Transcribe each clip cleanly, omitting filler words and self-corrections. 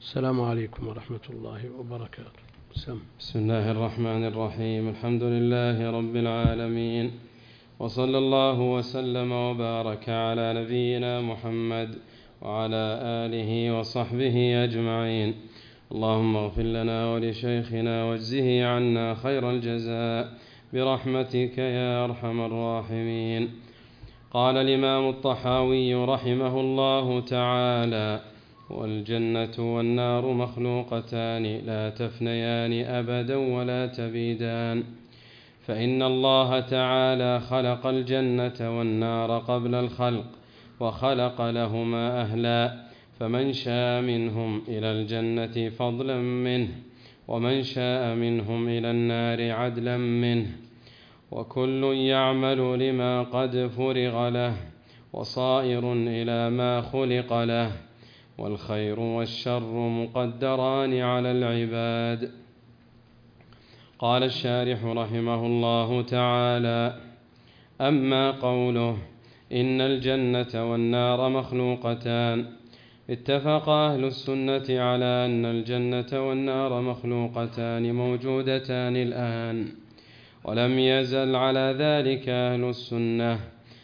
السلام عليكم ورحمة الله وبركاته. بسم الله الرحمن الرحيم. الحمد لله رب العالمين، وصلى الله وسلم وبارك على نبينا محمد وعلى آله وصحبه أجمعين. اللهم اغفر لنا ولشيخنا واجزه عنا خير الجزاء برحمتك يا أرحم الراحمين. قال الإمام الطحاوي رحمه الله تعالى: والجنة والنار مخلوقتان لا تفنيان أبدا ولا تبيدان، فإن الله تعالى خلق الجنة والنار قبل الخلق وخلق لهما أهلا، فمن شاء منهم إلى الجنة فضلا منه، ومن شاء منهم إلى النار عدلا منه، وكل يعمل لما قد فرغ له، وصائر إلى ما خلق له، والخير والشر مقدران على العباد. قال الشارح رحمه الله تعالى: أما قوله إن الجنة والنار مخلوقتان، اتفق أهل السنة على أن الجنة والنار مخلوقتان موجودتان الآن، ولم يزل على ذلك أهل السنة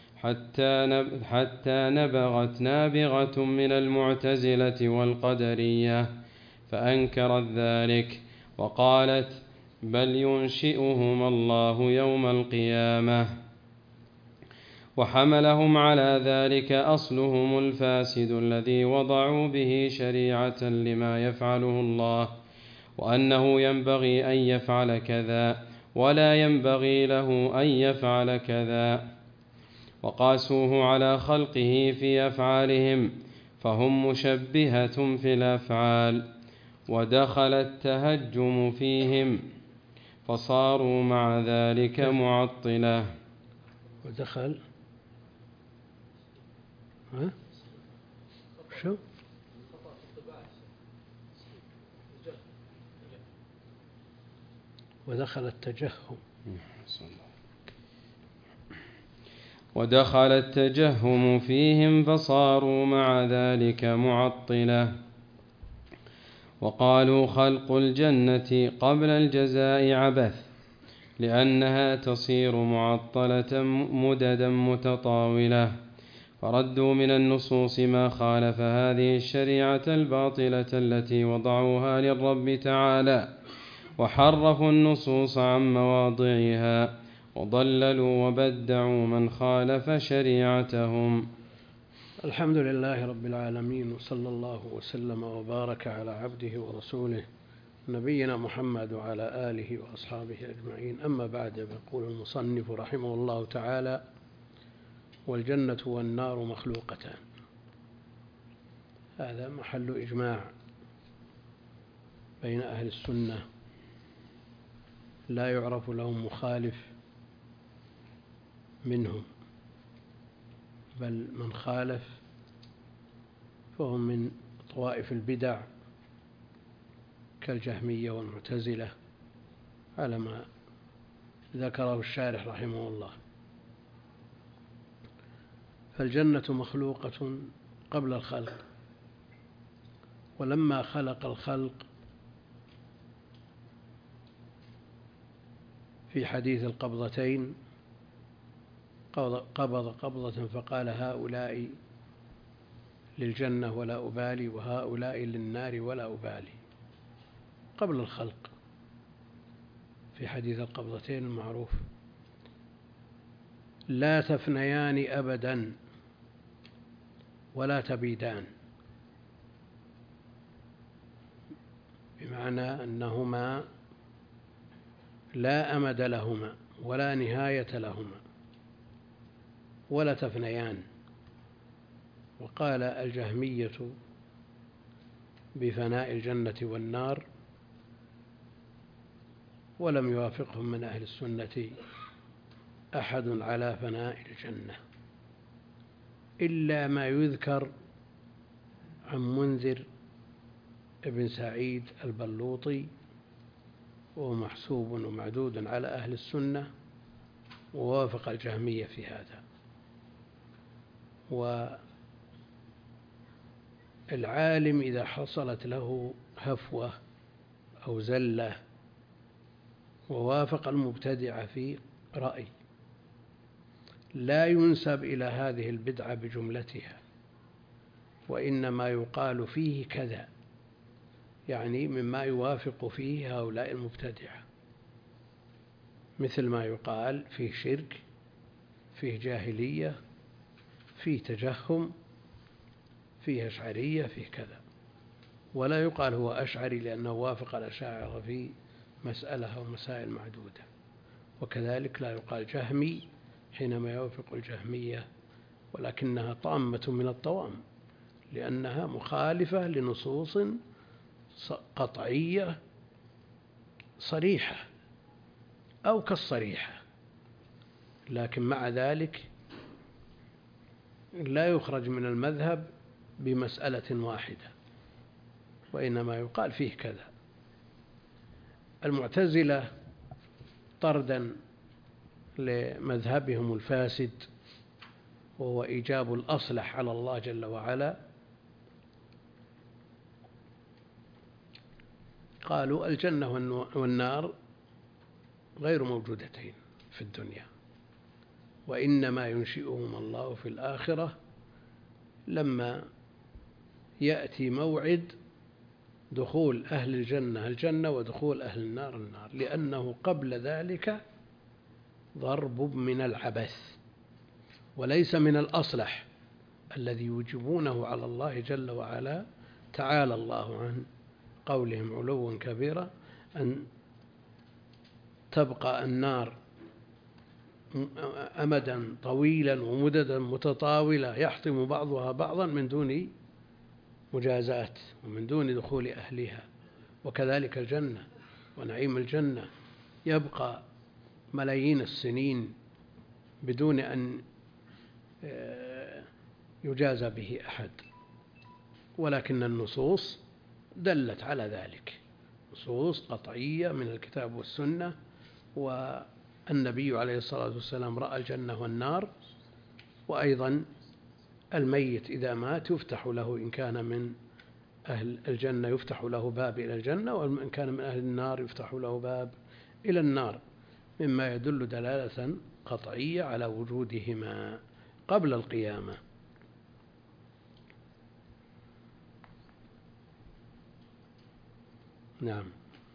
حتى نبغت نابغة من المعتزلة والقدرية فأنكرت ذلك وقالت: بل ينشئهما الله يوم القيامة. وحملهم على ذلك أصلهم الفاسد الذي وضعوا به شريعة لما يفعله الله، وأنه ينبغي أن يفعل كذا ولا ينبغي له أن يفعل كذا، وقاسوه على خلقه في أفعالهم، فهم مشبهة في الأفعال، ودخل التهجم فيهم فصاروا مع ذلك معطلة. ودخل التجهم فيهم فصاروا مع ذلك معطلة، وقالوا خلق الجنة قبل الجزاء عبث، لأنها تصير معطلة مددا متطاولة، فردوا من النصوص ما خالف هذه الشريعة الباطلة التي وضعوها للرب تعالى، وحرفوا النصوص عن مواضعها، وضللوا وبدعوا من خالف شريعتهم. الحمد لله رب العالمين، وصلى الله وسلم وبارك على عبده ورسوله نبينا محمد وعلى آله وأصحابه أجمعين. أما بعد، يقول المصنف رحمه الله تعالى: والجنة والنار مخلوقتان. هذا محل إجماع بين أهل السنة، لا يعرف لهم مخالف منهم، بل من خالف فهم من طوائف البدع كالجهمية والمعتزلة على ما ذكره الشارح رحمه الله. فالجنة مخلوقة قبل الخلق، ولما خلق الخلق في حديث القبضتين قبض قبضة فقال: هؤلاء للجنة ولا أبالي، وهؤلاء للنار ولا أبالي، قبل الخلق، في حديث القبضتين المعروف: لا تفنيان أبدا ولا تبيدان، بمعنى أنهما لا أمد لهما ولا نهاية لهما ولا تفنيان. وقال الجهمية بفناء الجنة والنار، ولم يوافقهم من أهل السنة أحد على فناء الجنة، إلا ما يذكر عن منذر ابن سعيد البلوطي، وهو محسوب ومعدود على أهل السنة، ووافق الجهمية في هذا. العالم إذا حصلت له هفوة أو زلة ووافق المبتدع في رأي، لا ينسب إلى هذه البدعة بجملتها، وإنما يقال فيه كذا، يعني مما يوافق فيه هؤلاء المبتدعة، مثل ما يقال فيه شرك، فيه جاهلية، فيه تجهم، فيه أشعرية، فيه كذا، ولا يقال هو أشعري لأنه وافق الأشاعرة في مسألة أو مسائل معدودة، وكذلك لا يقال جهمي حينما يوافق الجهمية، ولكنها طامة من الطوام لأنها مخالفة لنصوص قطعية صريحة أو كالصريحة، لكن مع ذلك لا يخرج من المذهب بمسألة واحدة، وإنما يقال فيه كذا. المعتزلة طردا لمذهبهم الفاسد وهو إيجاب الأصلح على الله جل وعلا، قالوا الجنة والنار غير موجودتين في الدنيا، وإنما ينشئهم الله في الآخرة لما يأتي موعد دخول أهل الجنة الجنة ودخول أهل النار النار، لأنه قبل ذلك ضرب من العبث وليس من الأصلح الذي يوجبونه على الله جل وعلا. تعالى الله عن قولهم علوا كبيرا أن تبقى النار أمدا طويلا ومددا متطاولة يحطم بعضها بعضا من دون مجازات ومن دون دخول أهلها، وكذلك الجنة ونعيم الجنة يبقى ملايين السنين بدون أن يجازى به أحد، ولكن النصوص دلت على ذلك، نصوص قطعية من الكتاب والسنة، والنبي عليه الصلاة والسلام رأى الجنة والنار، وأيضا الميت إذا مات يفتح له إن كان من أهل الجنة يفتح له باب إلى الجنة، وإن كان من أهل النار يفتح له باب إلى النار، مما يدل دلالة قطعية على وجودهما قبل القيامة. نعم.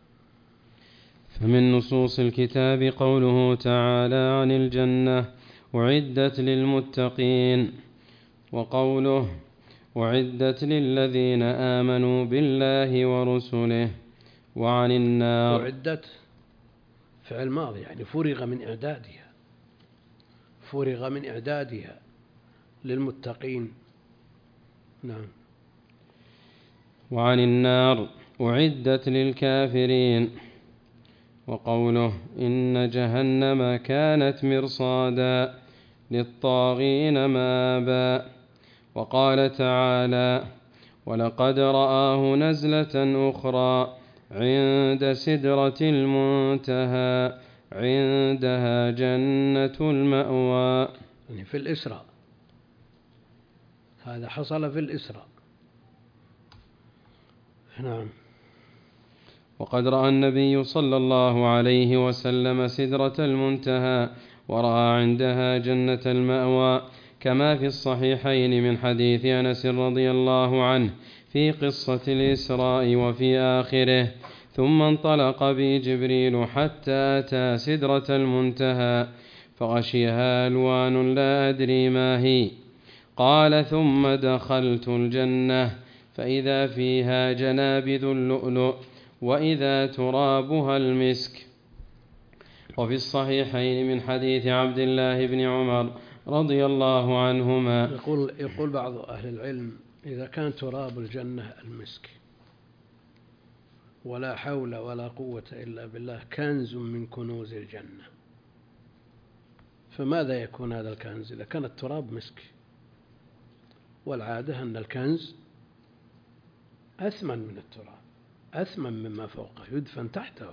فمن نصوص الكتاب قوله تعالى عن الجنة أعدت للمتقين، وقوله أعدت للذين آمنوا بالله ورسله، وعن النار أعدت فعل ماضي يعني فرغ من إعدادها للمتقين. نعم. وعن النار أعدت للكافرين، وقوله إن جهنم كانت مرصادا للطاغين مآبا، وقال تعالى ولقد رآه نزلة أخرى عند سدرة المنتهى عندها جنة المأوى. يعني في الإسراء، هذا حصل في الإسراء. نعم. وقد رأى النبي صلى الله عليه وسلم سدرة المنتهى ورأى عندها جنة المأوى، كما في الصحيحين من حديث أنس رضي الله عنه في قصة الإسراء وفي آخره ثم انطلق بي جبريل حتى أتى سدرة المنتهى فغشيها ألوان لا أدري ما هي، قال ثم دخلت الجنة فإذا فيها جنابذ اللؤلؤ وإذا ترابها المسك. وفي الصحيحين من حديث عبد الله بن عمر رضي الله عنهما يقول بعض أهل العلم إذا كان تراب الجنة المسك ولا حول ولا قوة إلا بالله كنز من كنوز الجنة، فماذا يكون هذا الكنز إذا كان التراب مسك؟ والعادة أن الكنز أثمن من التراب، أثمن مما فوقه، يدفن تحته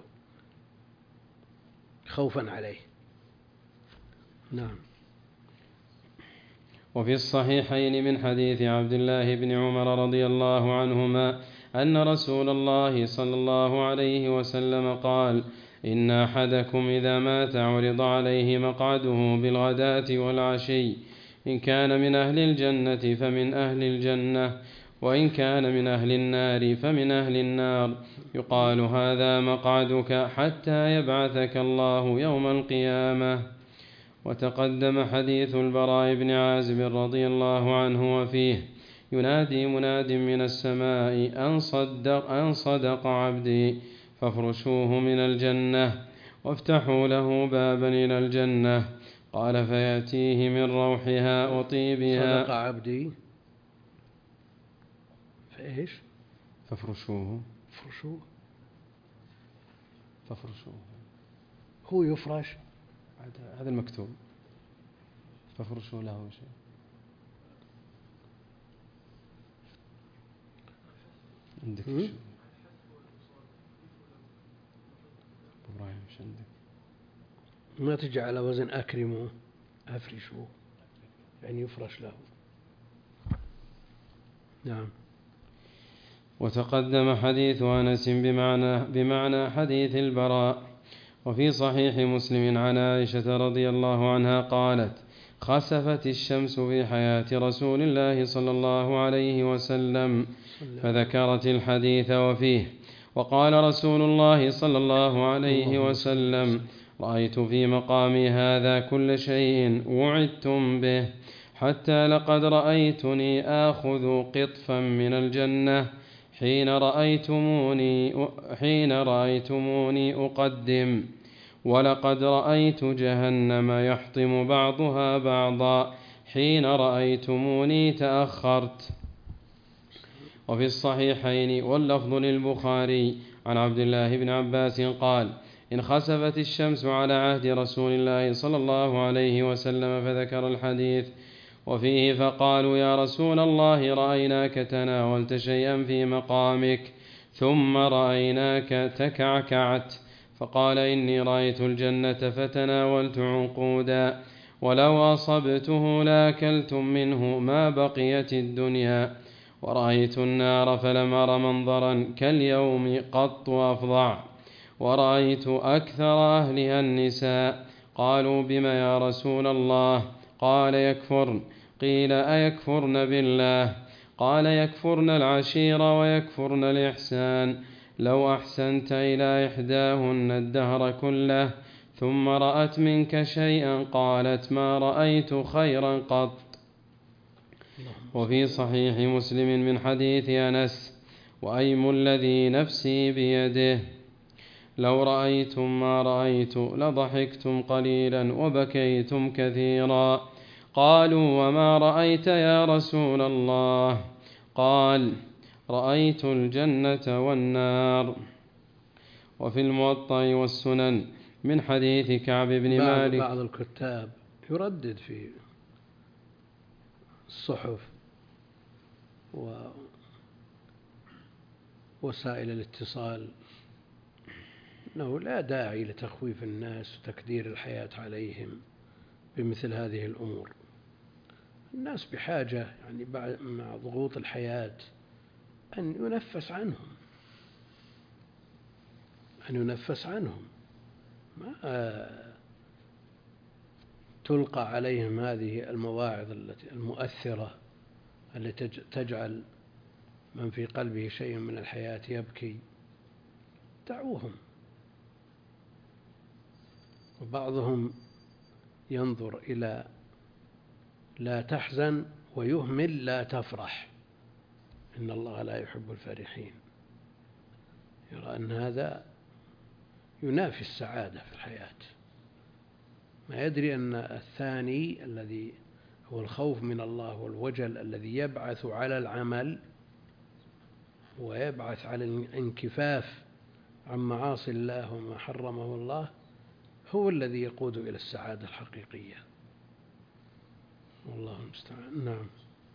خوفا عليه. نعم. وفي الصحيحين من حديث عبد الله بن عمر رضي الله عنهما أن رسول الله صلى الله عليه وسلم قال: إن أحدكم إذا مات عرض عليه مقعده بالغداة والعشي، إن كان من أهل الجنة فمن أهل الجنة، وإن كان من أهل النار فمن أهل النار، يقال: هذا مقعدك حتى يبعثك الله يوم القيامة. وتقدم حديث البراء بن عازب رضي الله عنه وفيه: ينادي مناد من السماء أن صدق عبدي، فافرشوه من الجنة وافتحوا له بابا إلى الجنة. قال: فيأتيه من روحها وطيبها. صدق عبدي فإيش؟ فافرشوه. فافرشوه هو يفرش، هذا المكتوب، فافرشوا له شيء. عندك شو إبراهيم؟ مش عندك؟ ما تجي على وزن أكرمه، أفرشوه، يعني يفرش له. نعم. وتقدم حديث أنس بمعنى حديث البراء. وفي صحيح مسلم عن عائشة رضي الله عنها قالت: خسفت الشمس في حياة رسول الله صلى الله عليه وسلم، فذكرت الحديث وفيه: وقال رسول الله صلى الله عليه وسلم: رأيت في مقامي هذا كل شيء وعدتم به، حتى لقد رأيتني آخذ قطفا من الجنة حين رأيتموني أقدم، ولقد رأيت جهنم يحطم بعضها بعضا حين رأيتموني تأخرت. وفي الصحيحين واللفظ للبخاري عن عبد الله بن عباس قال: انخسفت الشمس على عهد رسول الله صلى الله عليه وسلم، فذكر الحديث وفيه: فقالوا: يا رسول الله، رأيناك تناولت شيئا في مقامك، ثم رأيناك تكعكعت. فقال: إني رأيت الجنة فتناولت عنقودا، ولو أصبته لأكلتم منه ما بقيت الدنيا، ورأيت النار فلم أر منظرا كاليوم قط أفظع، ورأيت أكثر أهلها النساء. قالوا: بم يا رسول الله؟ قال: يكفرن. قيل: أيكفرن بالله؟ قال: يكفرن العشير ويكفرن الإحسان. لو أحسنت إلى إحداهن الدهر كله ثم رأت منك شيئا قالت: ما رأيت خيرا قط. وفي صحيح مسلم من حديث أنس: وأيم الذي نفسي بيده، لو رأيتم ما رأيت لضحكتم قليلا وبكيتم كثيرا. قالوا: وما رأيت يا رسول الله؟ قال: رأيت الجنة والنار. وفي الموطأ والسنن من حديث كعب بن مالك. بعض الكتاب يردد في الصحف ووسائل الاتصال أنه لا داعي لتخويف الناس وتكدير الحياة عليهم بمثل هذه الأمور. الناس بحاجة يعني مع ضغوط الحياة أن ينفس عنهم، ما تلقى عليهم هذه المواعظ المؤثرة التي تجعل من في قلبه شيء من الحياة يبكي. دعوهم. وبعضهم ينظر إلى لا تحزن ويهمل لا تفرح، إن الله لا يحب الفرحين. يرى أن هذا ينافي السعادة في الحياة، ما يدري أن الثاني الذي هو الخوف من الله والوجل الذي يبعث على العمل ويبعث على الانكفاف عن معاصي الله وما حرمه الله، هو الذي يقود إلى السعادة الحقيقية. والله المستعان. نعم.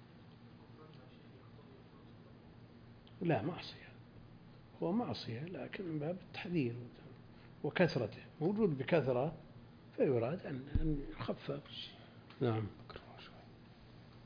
لا معصية، هو معصية لكن من باب التحذير وكثرته، موجود بكثرة فيراد أن يخفف. نعم.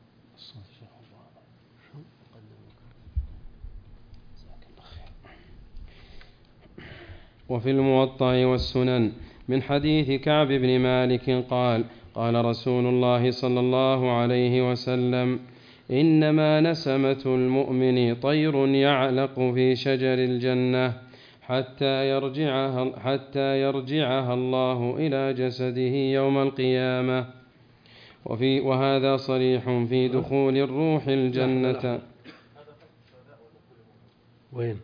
وفي الموطأ والسنن من حديث كعب بن مالك قال قال رسول الله صلى الله عليه وسلم إنما نسمة المؤمن طير يعلق في شجر الجنة حتى يرجعها الله إلى جسده يوم القيامة. وهذا صريح في دخول الروح الجنة. وين؟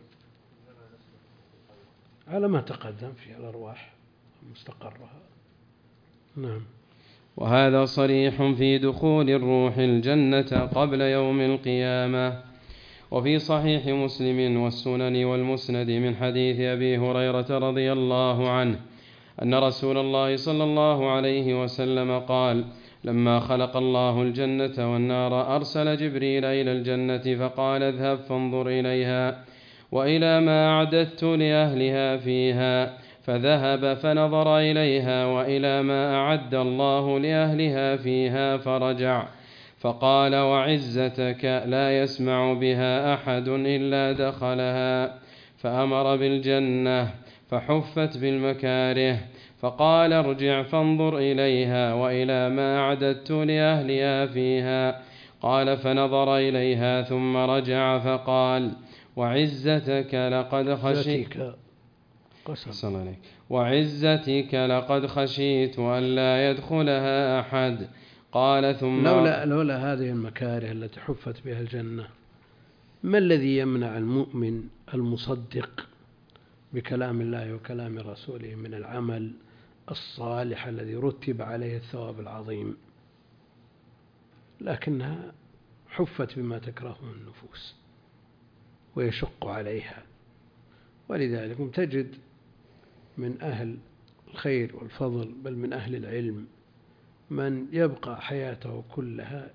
على ما تقدم في الأرواح مستقرها. نعم. وهذا صريح في دخول الروح الجنة قبل يوم القيامة. وفي صحيح مسلم والسنن والمسند من حديث أبي هريرة رضي الله عنه أن رسول الله صلى الله عليه وسلم قال لما خلق الله الجنة والنار أرسل جبريل إلى الجنة فقال اذهب فانظر إليها وإلى ما أعددت لأهلها فيها، فذهب فنظر إليها وإلى ما أعد الله لأهلها فيها فرجع فقال وعزتك لا يسمع بها أحد إلا دخلها، فأمر بالجنة فحفت بالمكاره، فقال ارجع فانظر إليها وإلى ما أعددت لأهلها فيها، قال فنظر إليها ثم رجع فقال وعزتك لقد خشيت ألا يدخلها أحد. قال ثم لولا هذه المكاره التي حفت بها الجنة ما الذي يمنع المؤمن المصدق بكلام الله وكلام رسوله من العمل الصالح الذي رتب عليه الثواب العظيم؟ لكنها حفت بما تكرهه النفوس ويشق عليها. ولذلك تجد من أهل الخير والفضل بل من أهل العلم من يبقى حياته كلها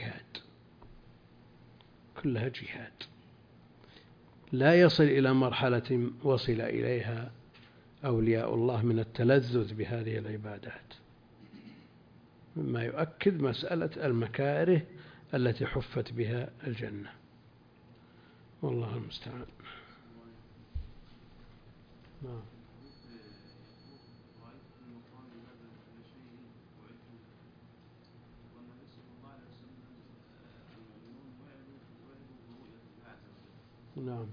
جهاد لا يصل إلى مرحلة وصل إليها أولياء الله من التلذذ بهذه العبادات، مما يؤكد مسألة المكاره التي حفت بها الجنة، والله المستعان. نعم.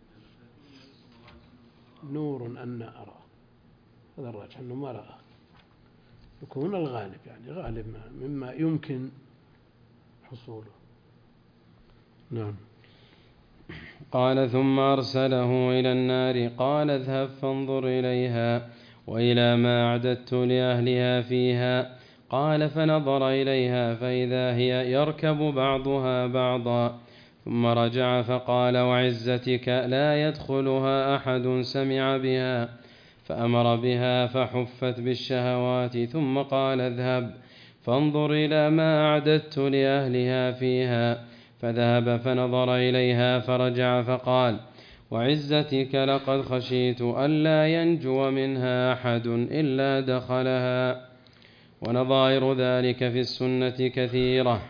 نور أن أرى، هذا الراجح أنه ما رأى، يكون الغالب يعني غالب مما يمكن حصوله. نعم. قال ثم أرسله إلى النار قال اذهب فانظر إليها وإلى ما أعددت لأهلها فيها، قال فنظر إليها فإذا هي يركب بعضها بعضا، ثم رجع فقال وعزتك لا يدخلها أحد سمع بها، فأمر بها فحفت بالشهوات، ثم قال اذهب فانظر إلى ما أعددت لأهلها فيها، فذهب فنظر إليها فرجع فقال وعزتك لقد خشيت ألا ينجو منها أحد إلا دخلها. ونظائر ذلك في السنة كثيرة.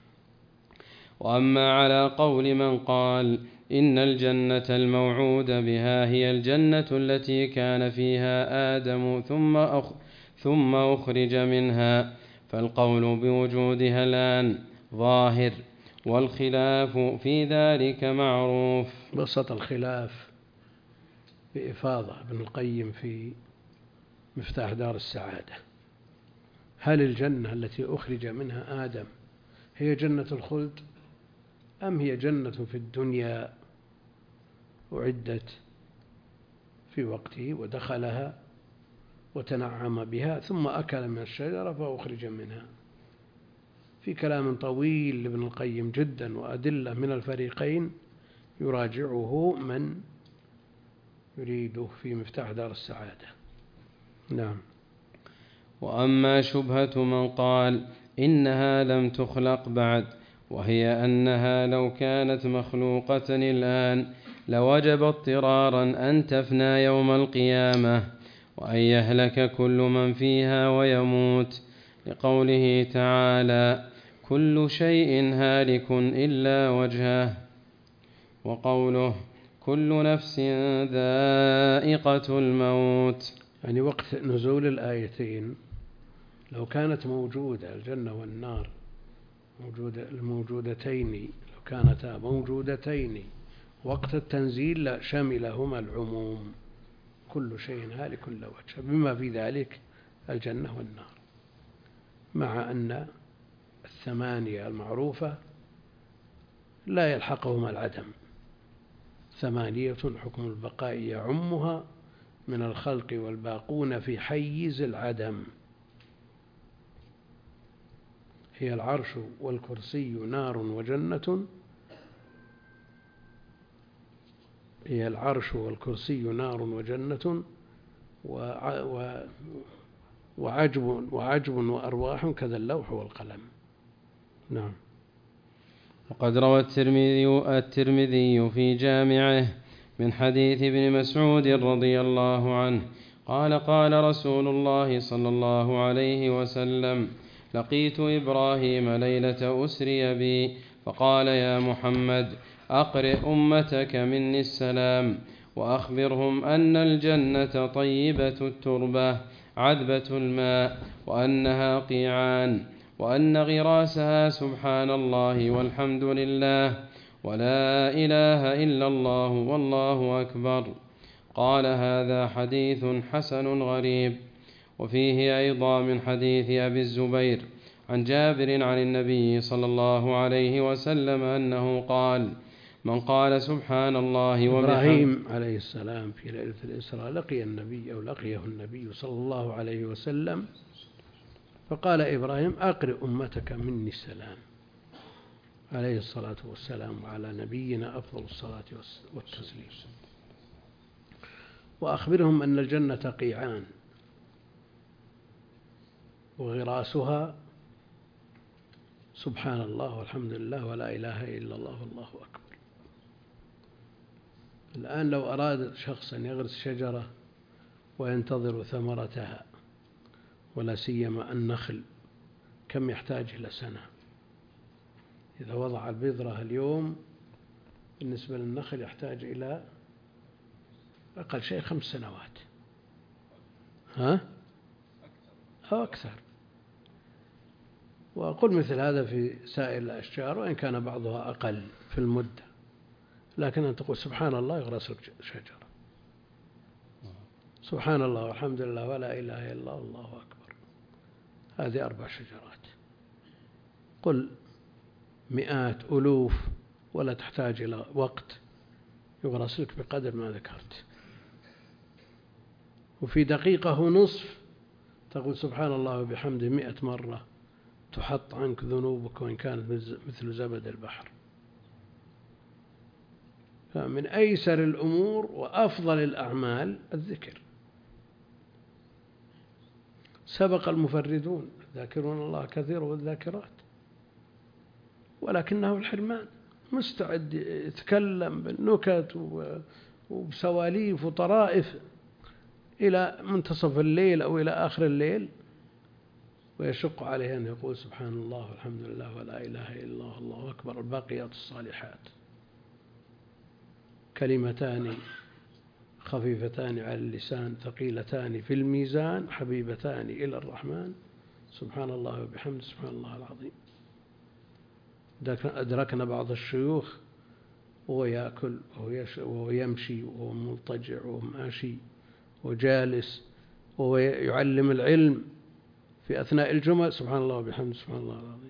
وأما على قول من قال إن الجنة الموعود بها هي الجنة التي كان فيها آدم ثم أخرج منها، فالقول بوجودها الآن ظاهر، والخلاف في ذلك معروف. بسط الخلاف بإفاضة ابن القيم في مفتاح دار السعادة: هل الجنة التي أخرج منها آدم هي جنة الخلد، أم هي جنة في الدنيا أعدت في وقته ودخلها وتنعم بها ثم أكل من الشجرة فأخرج منها؟ في كلام طويل لابن القيم جدا وأدلة من الفريقين يراجعه من يريده في مفتاح دار السعادة. نعم. وأما شبهة من قال إنها لم تخلق بعد، وهي أنها لو كانت مخلوقة الآن لوجب اضطرارا أن تفنى يوم القيامة وأن يهلك كل من فيها ويموت، لقوله تعالى كل شيء هالك إلا وجهه، وقوله كل نفس ذائقة الموت. يعني وقت نزول الآيتين لو كانت موجودة الجنة والنار الموجودتين، لو كانتا موجودتين وقت التنزيل شملهما العموم، كل شيء هالك إلا وجهه، بما في ذلك الجنة والنار، مع أن الثمانية المعروفة لا يلحقهما العدم، 8 حكم البقاء يعمها من الخلق والباقون في حيز العدم، هي العرش والكرسي نار وجنة، هي العرش والكرسي نار وجنة وعجب وأرواح كذا اللوح والقلم. نعم. وقد روى الترمذي في جامعه من حديث ابن مسعود رضي الله عنه قال قال رسول الله صلى الله عليه وسلم: لقيت إبراهيم ليلة أسري بي فقال: يا محمد أقرئ أمتك مني السلام وأخبرهم أن الجنة طيبة التربة عذبة الماء وأنها قيعان وأن غراسها سبحان الله والحمد لله ولا إله إلا الله والله أكبر. قال: هذا حديث حسن غريب. وفيه أيضا من حديث أبي الزبير عن جابر عن النبي صلى الله عليه وسلم أنه قال: من قال سبحان الله وبحمده. إبراهيم عليه السلام في ليلة الإسراء لقيه النبي صلى الله عليه وسلم، فقال إبراهيم: أقرئ أمتك مني السلام، عليه الصلاة والسلام، وعلى نبينا أفضل الصلاة والتسليم، وأخبرهم أن الجنة قيعان وغراسها سبحان الله والحمد لله ولا إله إلا الله والله أكبر. الآن لو أراد شخص أن يغرس شجرة وينتظر ثمرتها، ولا سيما النخل، كم يحتاج إلى سنة؟ إذا وضع البذرة اليوم بالنسبة للنخل يحتاج إلى أقل شيء 5 سنوات، أو أكثر. وأقول مثل هذا في سائر الأشجار، وإن كان بعضها أقل في المدة، لكن أن تقول سبحان الله يغرس لك شجرة، سبحان الله والحمد لله ولا إله إلا الله والله أكبر، هذه 4 شجرات، قل مئات ألوف، ولا تحتاج إلى وقت، يغرس لك بقدر ما ذكرت. وفي دقيقة ونصف تقول سبحان الله وبحمده 100 مرة، تحط عنك ذنوبك وإن كانت مثل زبد البحر. فمن أيسر الأمور وأفضل الأعمال الذكر. سبق المفردون الذاكرون الله كثيرا والذاكرات، ولكنه الحرمان، مستعد يتكلم بالنكت وبسواليف وطرائف إلى منتصف الليل أو إلى آخر الليل، ويشق عليه أن يقول سبحان الله والحمد لله ولا إله إلا الله والله أكبر، الباقيات الصالحات، كلمتان خفيفتان على اللسان ثقيلتان في الميزان حبيبتان إلى الرحمن، سبحان الله وبحمده سبحان الله العظيم. أدركنا بعض الشيوخ وهو يأكل وهو يمشي وهو مضطجع وهو ماشي وجالس وهو يعلم العلم في أثناء الجمل، سبحان الله وبحمده سبحان الله العظيم.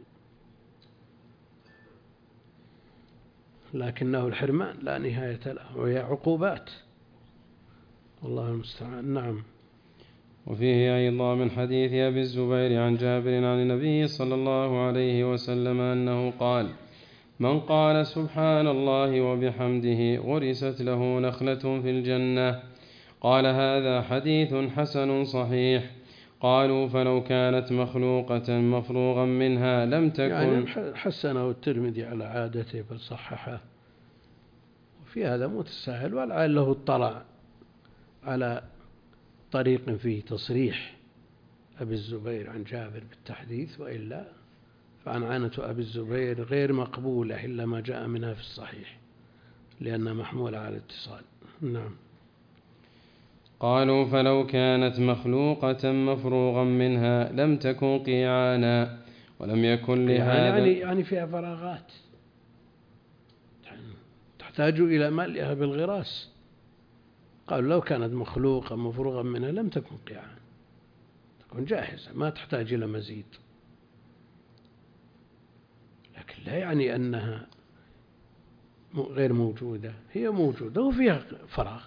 لكنه الحرمان لا نهاية له، وهي عقوبات، والله المستعان. نعم. وفيه أيضا من حديث أبي الزبير عن جابر عن النبي صلى الله عليه وسلم أنه قال: من قال سبحان الله وبحمده غرست له نخلة في الجنة. قال: هذا حديث حسن صحيح. قالوا: فلو كانت مخلوقة مفروغا منها لم تكن. يعني حسنه الترمذي على عادته بل صححه، وفي هذا متساهل، ولعله اطلع على طريق فيه تصريح أبي الزبير عن جابر بالتحديث، وإلا فعنعنة أبي الزبير غير مقبولة إلا ما جاء منها في الصحيح، لأنها محمولة على الاتصال. نعم. قالوا فلو كانت مخلوقة مفروغا منها لم تكن قيعانا ولم يكن لهذا يعني فيها فراغات تحتاج إلى ملئها بالغراس. قالوا لو كانت مخلوقة مفروغا منها لم تكن قيعان، تكون جاهزة ما تحتاج إلى مزيد، لكن لا يعني أنها غير موجودة، هي موجودة وفيها فراغ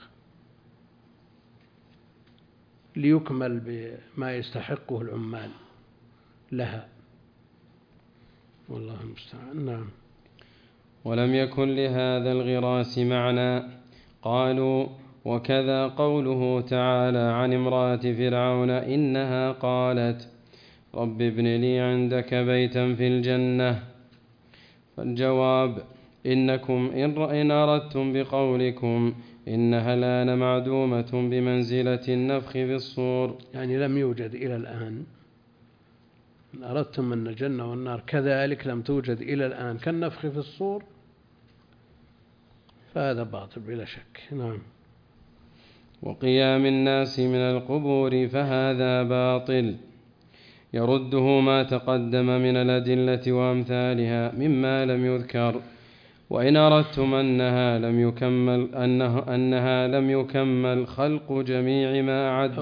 ليكمل بما يستحقه العمال لها، والله المستعان. نعم. ولم يكن لهذا الغراس معنى. قالوا وكذا قوله تعالى عن امرأة فرعون إنها قالت رب ابن لي عندك بيتا في الجنة. فالجواب إنكم إن أردتم بقولكم إنها الآن معدومة بمنزلة النفخ في الصور، يعني لم يوجد إلى الآن. إن أردتم أن الجنة والنار كذلك لم توجد إلى الآن كالنفخ في الصور، فهذا باطل بلا شك. نعم. وقيام الناس من القبور فهذا باطل، يرده ما تقدم من الأدلة وأمثالها مما لم يذكر. وإن أردتم أنها لم يكمل خلق جميع ما أعد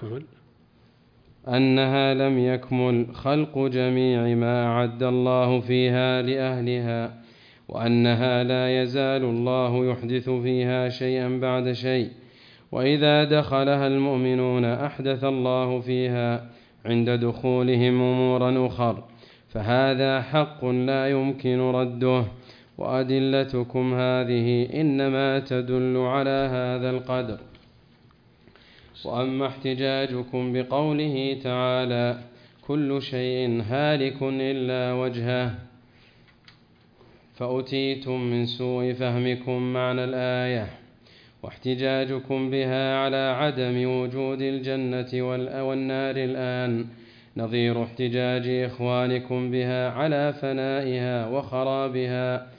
الله فيها لأهلها، وأنها لا يزال الله يحدث فيها شيئا بعد شيء، وإذا دخلها المؤمنون أحدث الله فيها عند دخولهم أمورا أخر، فهذا حق لا يمكن رده، وأدلتكم هذه إنما تدل على هذا القدر. وأما احتجاجكم بقوله تعالى كل شيء هالك إلا وجهه، فأتيتم من سوء فهمكم معنى الآية، واحتجاجكم بها على عدم وجود الجنة والنار الآن نظير احتجاج إخوانكم بها على فنائها وخرابها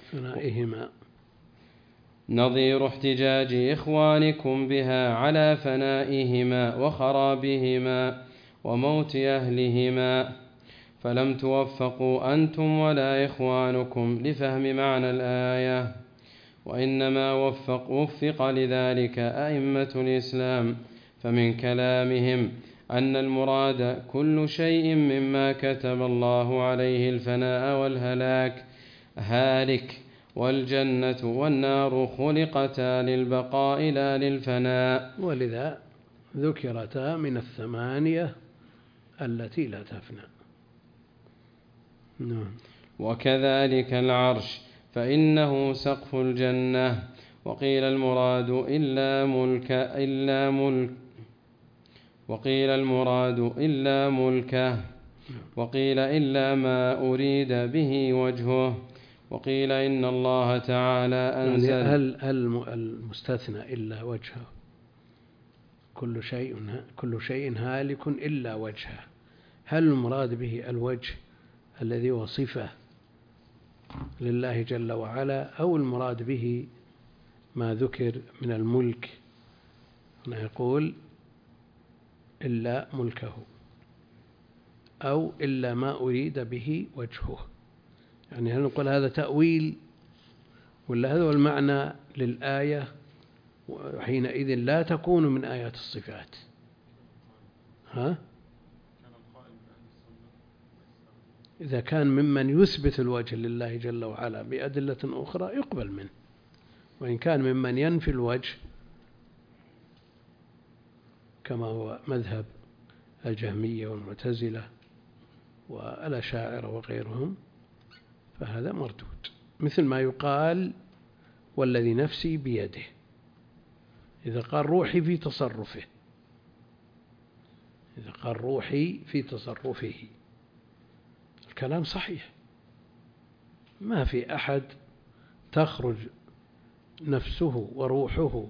نظير احتجاج إخوانكم بها على فنائهما وخرابهما وموت أهلهما، فلم توفقوا أنتم ولا إخوانكم لفهم معنى الآية، وإنما وفق لذلك أئمة الإسلام، فمن كلامهم أن المراد كل شيء مما كتب الله عليه الفناء والهلاك هالك، والجنة والنار خلقتا للبقاء لا للفناء، ولذا ذكرتا من الثمانية التي لا تفنى. نعم. وكذلك العرش فإنه سقف الجنة، وقيل المراد إلا ملكه، وقيل إلا ما أريد به وجهه، وقيل إن الله تعالى أنزل. يعني المستثنى إلا وجهه، كل شيء هالك إلا وجهه، هل المراد به الوجه الذي هو صفة لله جل وعلا، أو المراد به ما ذكر من الملك؟ هنا يقول إلا ملكه أو إلا ما أريد به وجهه، يعني هل نقول هذا تأويل ولا هذا هو المعنى للآية؟ وحينئذ لا تكون من آيات الصفات. إذا كان ممن يثبت الوجه لله جل وعلا بأدلة أخرى يقبل منه، وإن كان ممن ينفي الوجه كما هو مذهب الجهمية والمعتزلة والأشاعرة وغيرهم فهذا مردود، مثل ما يقال والذي نفسي بيده، إذا قال روحي في تصرفه، الكلام صحيح، ما في أحد تخرج نفسه وروحه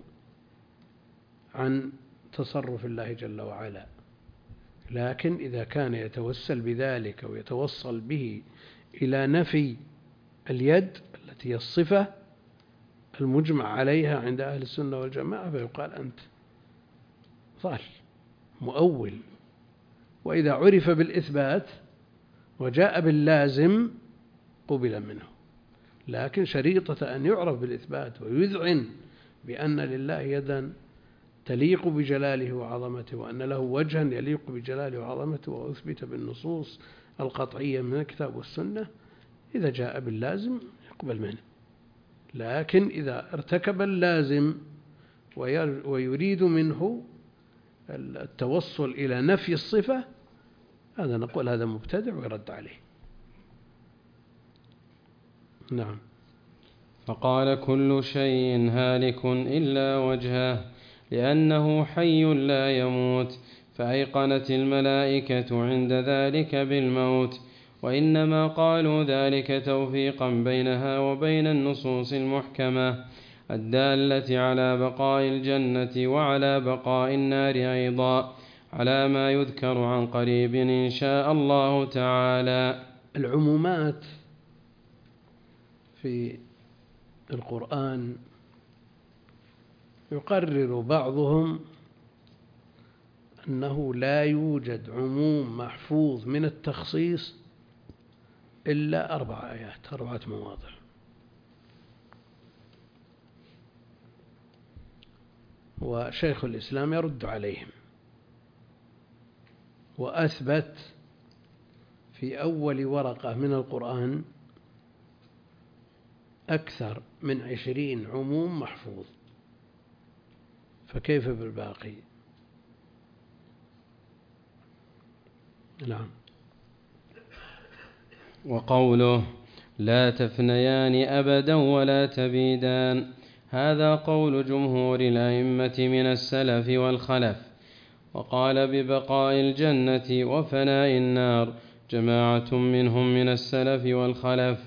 عن تصرف الله جل وعلا، لكن إذا كان يتوسل بذلك ويتوصل به إلى نفي اليد التي هي الصفة المجمع عليها عند أهل السنة والجماعة فيقال أنت ضال مؤول. وإذا عرف بالإثبات وجاء باللازم قبل منه، لكن شريطة أن يعرف بالإثبات ويذعن بأن لله يدا تليق بجلاله وعظمته وأن له وجها يليق بجلاله وعظمته وأثبت بالنصوص القطعية من الكتاب والسنة، إذا جاء باللازم يقبل منه. لكن إذا ارتكب اللازم ويريد منه التوصل إلى نفي الصفة، هذا نقول هذا مبتدع ويرد عليه. نعم. فقال كل شيء هالك إلا وجهه لأنه حي لا يموت، فأيقنت الملائكة عند ذلك بالموت، وإنما قالوا ذلك توفيقا بينها وبين النصوص المحكمة الدالة على بقاء الجنة وعلى بقاء النار أيضا، على ما يذكر عن قريب إن شاء الله تعالى. العمومات في القرآن يقرر بعضهم أنه لا يوجد عموم محفوظ من التخصيص إلا 4 آيات، 4 مواضع. وشيخ الإسلام يرد عليهم وأثبت في أول ورقة من القرآن أكثر من 20 عموم محفوظ، فكيف بالباقي؟ نعم. وقوله لا تفنيان أبدا ولا تبيدان، هذا قول جمهور الأئمة من السلف والخلف. وقال ببقاء الجنة وفناء النار جماعة منهم من السلف والخلف،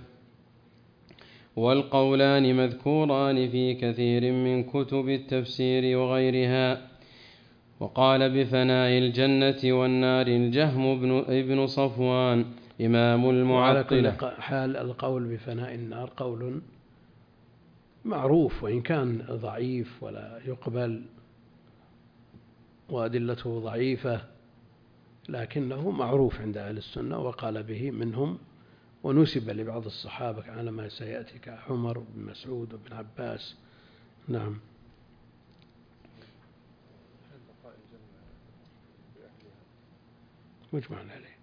والقولان مذكوران في كثير من كتب التفسير وغيرها. وقال بفناء الجنة والنار الجهم ابن صفوان إمام المعطلة. وعلى كل حال القول بفناء النار قول معروف وإن كان ضعيف ولا يقبل وأدلته ضعيفة، لكنه معروف عند أهل السنة وقال به منهم، ونسب لبعض الصحابة على ما سيأتي كعمر بن مسعود وابن عباس. نعم. مجمع عليه.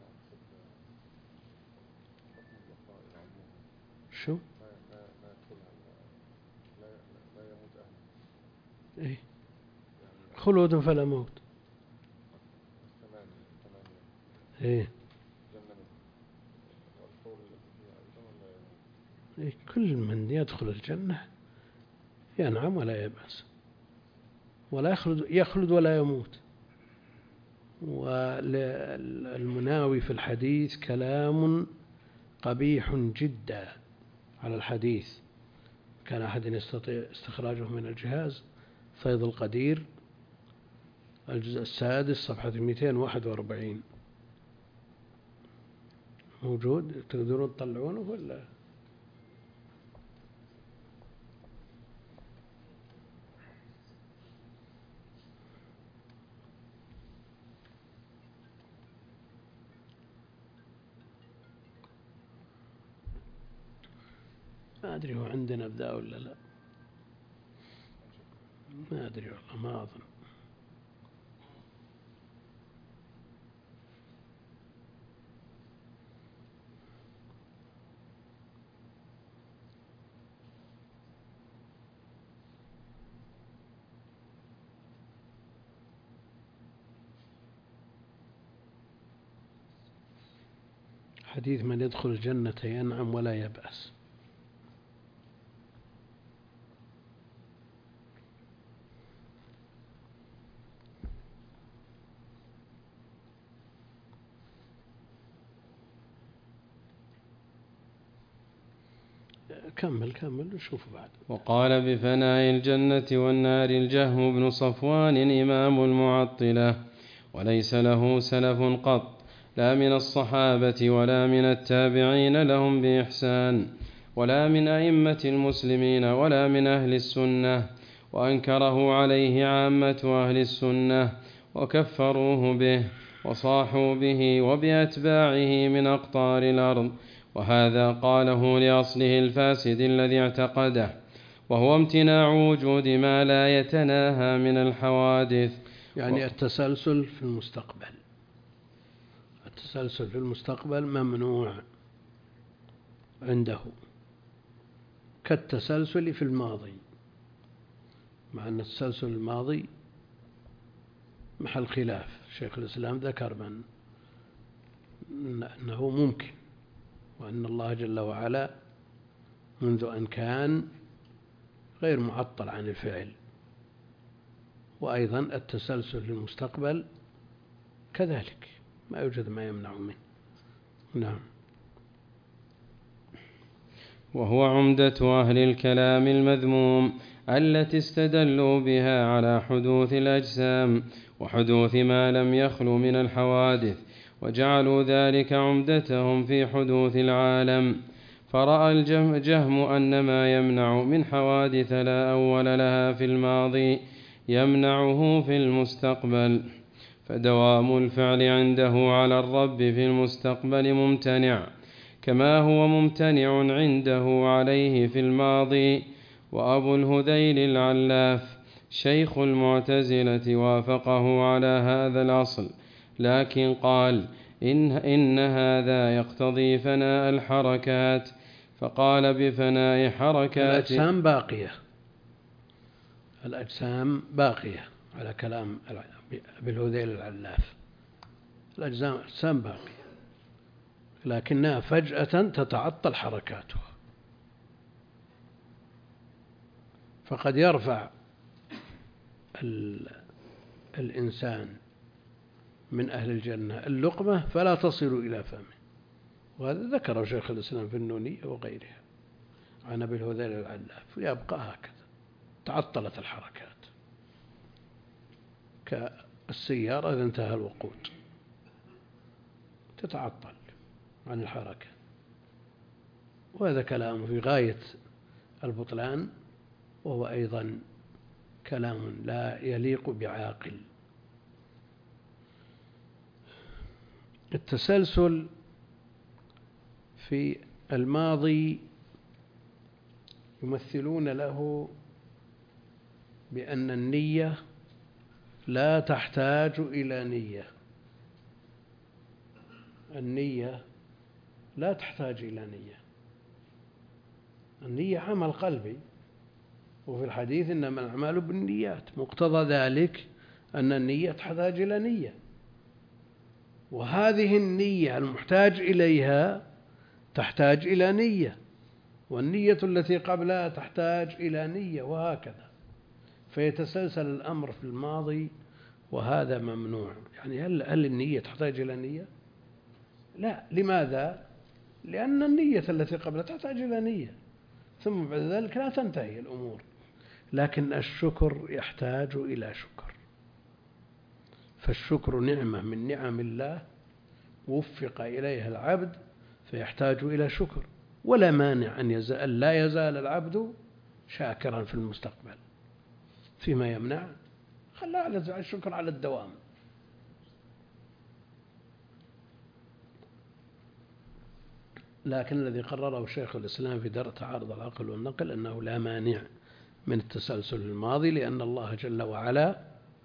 شو؟ إيه؟ خلود فلا موت. إيه؟ إيه؟ كل من يدخل الجنة ينعم ولا يبأس ولا يخلد ولا يموت. والمناوي في الحديث كلام قبيح جدا على الحديث، كان أحد يستطيع استخراجه من الجهاز فيض القدير الجزء 6 صفحة 241 موجود، تقدرون تطلعونه ولا؟ ما أدري هو عندنا بذا ولا لا، ما أدري والله، ما أظن. حديث من يدخل الجنة ينعم ولا يبأس. كمل نشوف بعد. وقال بفناء الجنة والنار الجهم بن صفوان إمام المعطلة، وليس له سلف قط لا من الصحابة ولا من التابعين لهم بإحسان، ولا من أئمة المسلمين ولا من أهل السنة، وأنكره عليه عامة أهل السنة وكفروه به وصاحوا به وبأتباعه من أقطار الأرض، وهذا قاله لأصله الفاسد الذي اعتقده، وهو امتناع وجود ما لا يتناهى من الحوادث. يعني التسلسل في المستقبل، التسلسل في المستقبل ممنوع عنده كالتسلسل في الماضي، مع أن التسلسل الماضي محل خلاف. شيخ الإسلام ذكر أنه ممكن، وأن الله جل وعلا منذ أن كان غير معطل عن الفعل. وأيضا التسلسل في المستقبل كذلك ما يوجد ما يمنع منه. نعم. وهو عمدة أهل الكلام المذموم التي استدلوا بها على حدوث الأجسام وحدوث ما لم يخلو من الحوادث، وجعلوا ذلك عمدتهم في حدوث العالم. فرأى الجهم أن ما يمنع من حوادث لا أول لها في الماضي يمنعه في المستقبل، فدوام الفعل عنده على الرب في المستقبل ممتنع كما هو ممتنع عنده عليه في الماضي. وأبو الهذيل العلاف شيخ المعتزلة وافقه على هذا الأصل، لكن قال إن هذا يقتضي فناء الحركات، فقال بفناء حركات الأجسام باقية، الأجسام باقية على كلام أبي الهذيل العلاف، الأجسام باقية لكنها فجأة تتعطل حركاتها، فقد يرفع الإنسان من أهل الجنة اللقمة فلا تصل إلى فمه، وهذا ذكره شيخ الإسلام في النونية وغيرها عن أبي الهذيل العلاف. ويبقى هكذا تعطلت الحركات كالسيارة إذا انتهى الوقود تتعطل عن الحركة، وهذا كلام في غاية البطلان، وهو أيضا كلام لا يليق بعاقل. التسلسل في الماضي يمثلون له بأن النية لا تحتاج إلى نية، النية لا تحتاج إلى نية، النية عمل قلبي، وفي الحديث إنما الأعمال بالنيات، مقتضى ذلك أن النية تحتاج إلى نية، وهذه النية المحتاج إليها تحتاج إلى نية، والنية التي قبلها تحتاج إلى نية، وهكذا. فيتسلسل الأمر في الماضي، وهذا ممنوع. يعني هل النية تحتاج إلى نية؟ لا. لماذا؟ لأن النية التي قبلها تحتاج إلى نية، ثم بعد ذلك لا تنتهي الأمور. لكن الشكر يحتاج إلى شكر، فالشكر نعمة من نعم الله وفق إليها العبد فيحتاج إلى شكر، ولا مانع أن لا يزال العبد شاكرا في المستقبل فيما يمنع، خلى على الشكر على الدوام. لكن الذي قرره شيخ الإسلام في درء تعارض العقل والنقل أنه لا مانع من التسلسل الماضي، لأن الله جل وعلا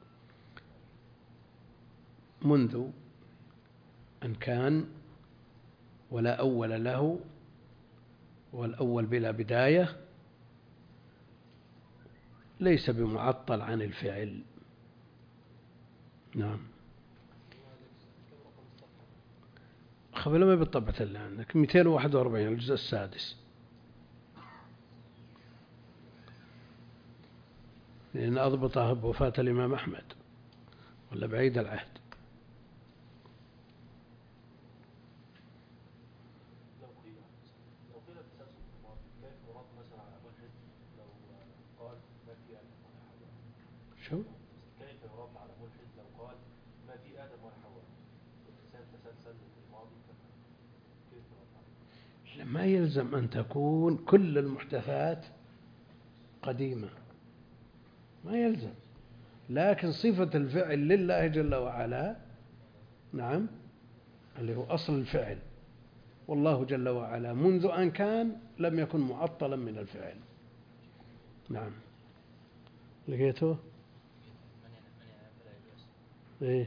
منذ أن كان ولا أول له، والأول بلا بداية، ليس بمعطل عن الفعل. نعم. خبر ما بالطبع اللي عندك 241 الجزء السادس، لأن أضبطها بوفاة الإمام أحمد ولا بعيد العهد. شو؟ كيف يرد على ملحد لو قال ما في آدم ولا حواء؟ الإنسان تسلسل في الماضي، كيف يرد عليه؟ ما يلزم أن تكون كل المحدثات قديمة، ما يلزم، لكن صفة الفعل لله جل وعلا نعم اللي هو أصل الفعل، والله جل وعلا منذ أن كان لم يكن معطلا من الفعل. نعم لقيته؟ إيه؟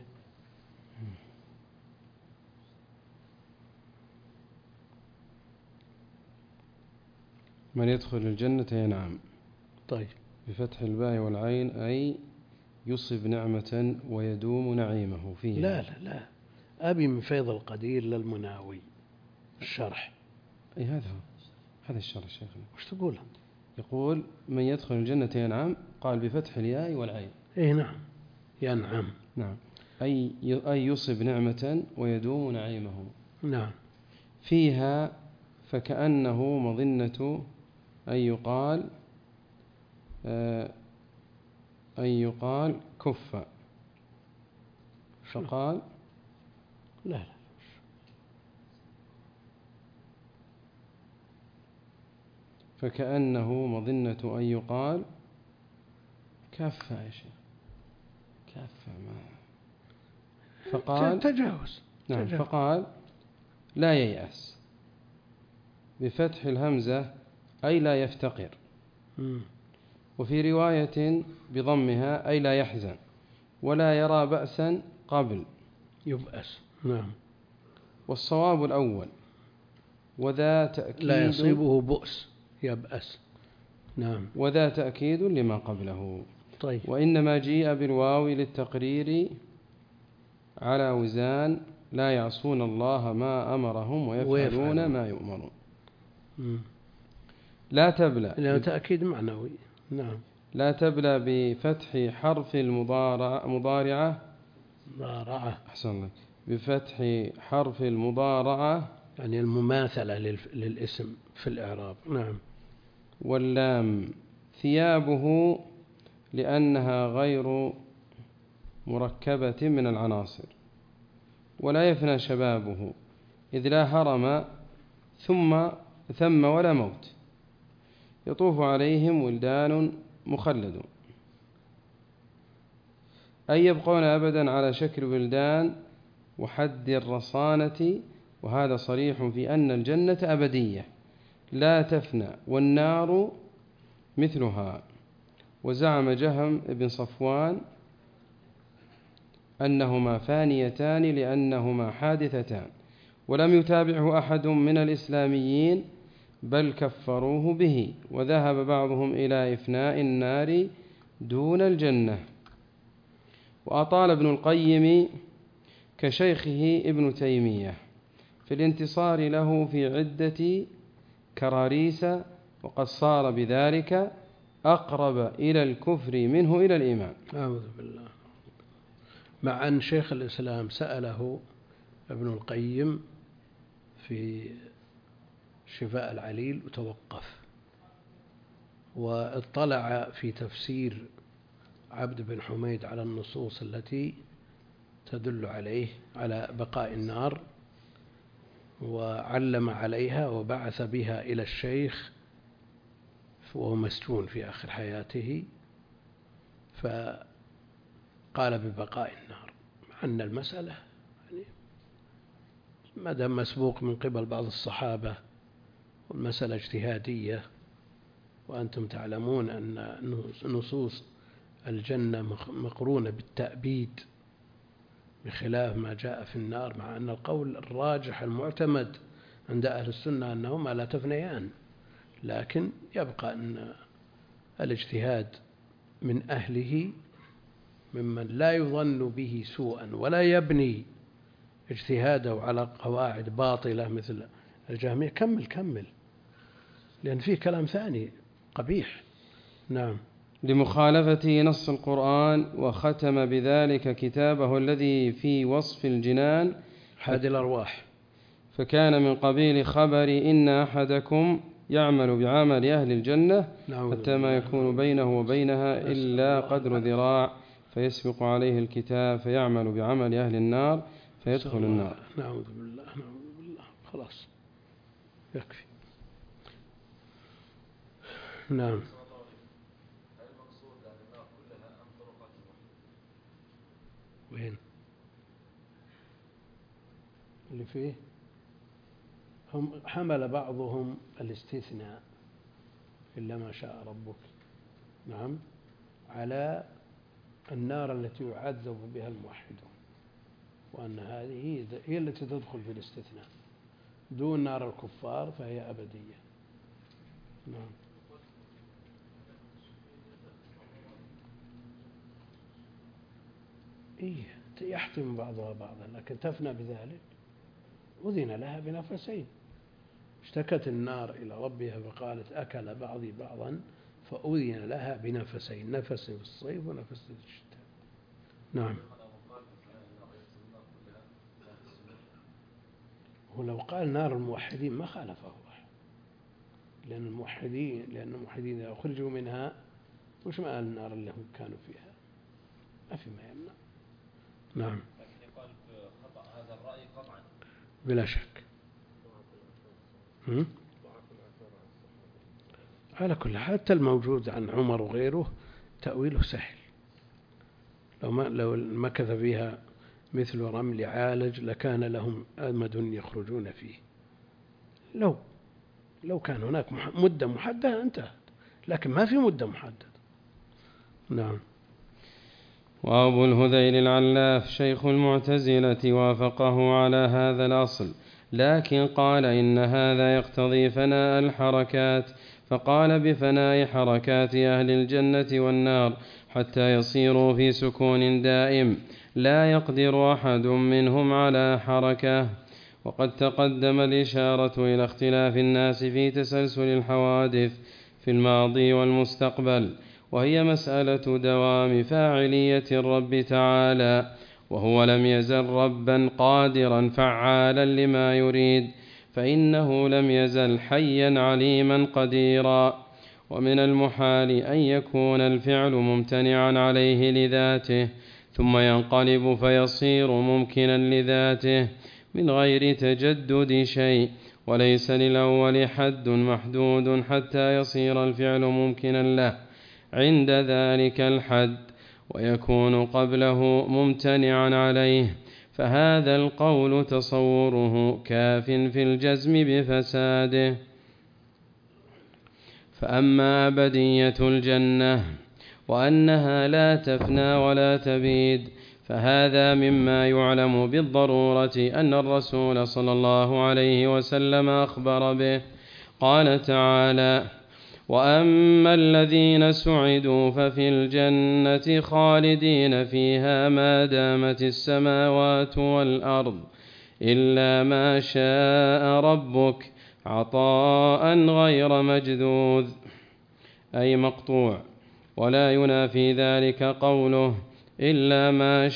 من يدخل الجنة ينعم. طيب بفتح الباء والعين أي يصب نعمة ويدوم نعيمه فيها. لا لا لا، أبي من فيض القدير للمناوي الشرح. أي هذا هو، هذا الشرح شيخنا. وش تقول؟ يقول من يدخل الجنة ينعم، قال بفتح الياء والعين. إيه نعم ينعم. نعم أي يصب نعمة ويدوم نعيمه. نعم. فيها فكأنه مظنة أن يقال كف، فقال لا لا فكأنه مظنة أن يقال كف يا شيخ، كف ما فقال تجاوز. نعم فقال لا ييأس بفتح الهمزة أي لا يفتقر. وفي رواية بضمها أي لا يحزن ولا يرى بأسا قبل يبأس. نعم. والصواب الأول وذا تأكيد لا يصيبه بؤس يبأس. نعم. وذا تأكيد لما قبله. طيب. وإنما جيء بالواو للتقرير على وزان لا يعصون الله ما أمرهم ويفعلون ما يؤمرون. لا تبلى لأنه تأكيد معنوي. نعم. لا تبلى بفتح حرف مضارعة. أحسن الله. بفتح حرف المضارعة يعني المماثلة للاسم في الإعراب. نعم. واللام ثيابه لأنها غير مركبة من العناصر. ولا يفنى شبابه إذ لا هرم ثم ولا موت. يطوف عليهم ولدان مخلدون أي يبقون أبدا على شكل ولدان وحد الرصانة. وهذا صريح في أن الجنة أبدية لا تفنى والنار مثلها. وزعم جهم بن صفوان أنهما فانيتان لأنهما حادثتان، ولم يتابعه أحد من الإسلاميين بل كفروه به. وذهب بعضهم إلى إفناء النار دون الجنة. وأطال ابن القيم كشيخه ابن تيمية في الانتصار له في عدة كراريس، وقد صار بذلك أقرب إلى الكفر منه إلى الإيمان. أعوذ بالله. مع أن شيخ الإسلام سأله ابن القيم في شفاء العليل وتوقف، واطلع في تفسير عبد بن حميد على النصوص التي تدل عليه على بقاء النار، وعلم عليها وبعث بها إلى الشيخ وهو مسجون في آخر حياته، فقال ببقاء النار، مع أن المسألة يعني ما دام مسبوق من قبل بعض الصحابة والمسألة اجتهادية، وأنتم تعلمون أن نصوص الجنة مقرونة بالتأبيد بخلاف ما جاء في النار، مع أن القول الراجح المعتمد عند أهل السنة أنهما لا تفنيان، لكن يبقى أن الاجتهاد من أهله ممن لا يظن به سوءا ولا يبني اجتهاده على قواعد باطلة مثل الجهمية. كمل لأن فيه كلام ثاني قبيح. نعم. لمخالفة نص القرآن، وختم بذلك كتابه الذي في وصف الجنان حاد الأرواح، فكان من قبيل خبر إن أحدكم يعمل بعمل أهل الجنة حتى ما يكون بينه وبينها إلا قدر ذراع فيسبق عليه الكتاب فيعمل بعمل أهل النار فيدخل النار. نعوذ بالله. خلاص يكفي. نعم. وين اللي فيه؟ هم حمل بعضهم الاستثناء إلا ما شاء ربك، نعم، على النار التي يعذب بها الموحدون، وأن هذه هي التي تدخل في الاستثناء دون نار الكفار فهي أبدية. نعم. إيه يحتم بعضها بعضا، لكن تفنى بذلك. أذن لها بنفسين، اشتكت النار إلى ربها فقالت أكل بعضي بعضا، فأذن لها بنفسين، نفس في الصيف ونفس في الشتاء. نعم. ولو قال نار الموحدين ما خالفه، لأن الموحدين إذا أخرجوا منها وش معنى النار اللي هم كانوا فيها؟ ما في ما يمنع. نعم. لكن يقال خطأ هذا الرأي قطعا بلا شك. على كل حال حتى الموجود عن عمر وغيره تأويله سهل، لو مكث فيها مثل رمل عالج لكان لهم أمد يخرجون فيه. لو كان هناك مدة محددة انتهت، لكن ما في مدة محددة. نعم. وأبو الهذيل العلاف شيخ المعتزلة وافقه على هذا الأصل، لكن قال إن هذا يقتضي فناء الحركات، فقال بفناء حركات أهل الجنة والنار حتى يصيروا في سكون دائم لا يقدر أحد منهم على حركة. وقد تقدم الإشارة إلى اختلاف الناس في تسلسل الحوادث في الماضي والمستقبل، وهي مسألة دوام فاعلية الرب تعالى، وهو لم يزل ربا قادرا فعالا لما يريد، فإنه لم يزل حيا عليما قديرا. ومن المحال أن يكون الفعل ممتنعا عليه لذاته ثم ينقلب فيصير ممكنا لذاته من غير تجدد شيء، وليس للأول حد محدود حتى يصير الفعل ممكنا له عند ذلك الحد ويكون قبله ممتنعا عليه، فهذا القول تصوره كاف في الجزم بفساده. فأما أبدية الجنة وأنها لا تفنى ولا تبيد، فهذا مما يعلم بالضرورة أن الرسول صلى الله عليه وسلم أخبر به. قال تعالى: وأما الذين سعدوا ففي الجنة خالدين فيها ما دامت السماوات والأرض إلا ما شاء ربك عطاء غير مجذوذ، أي مقطوع، ولا ينافي ذلك قوله إلا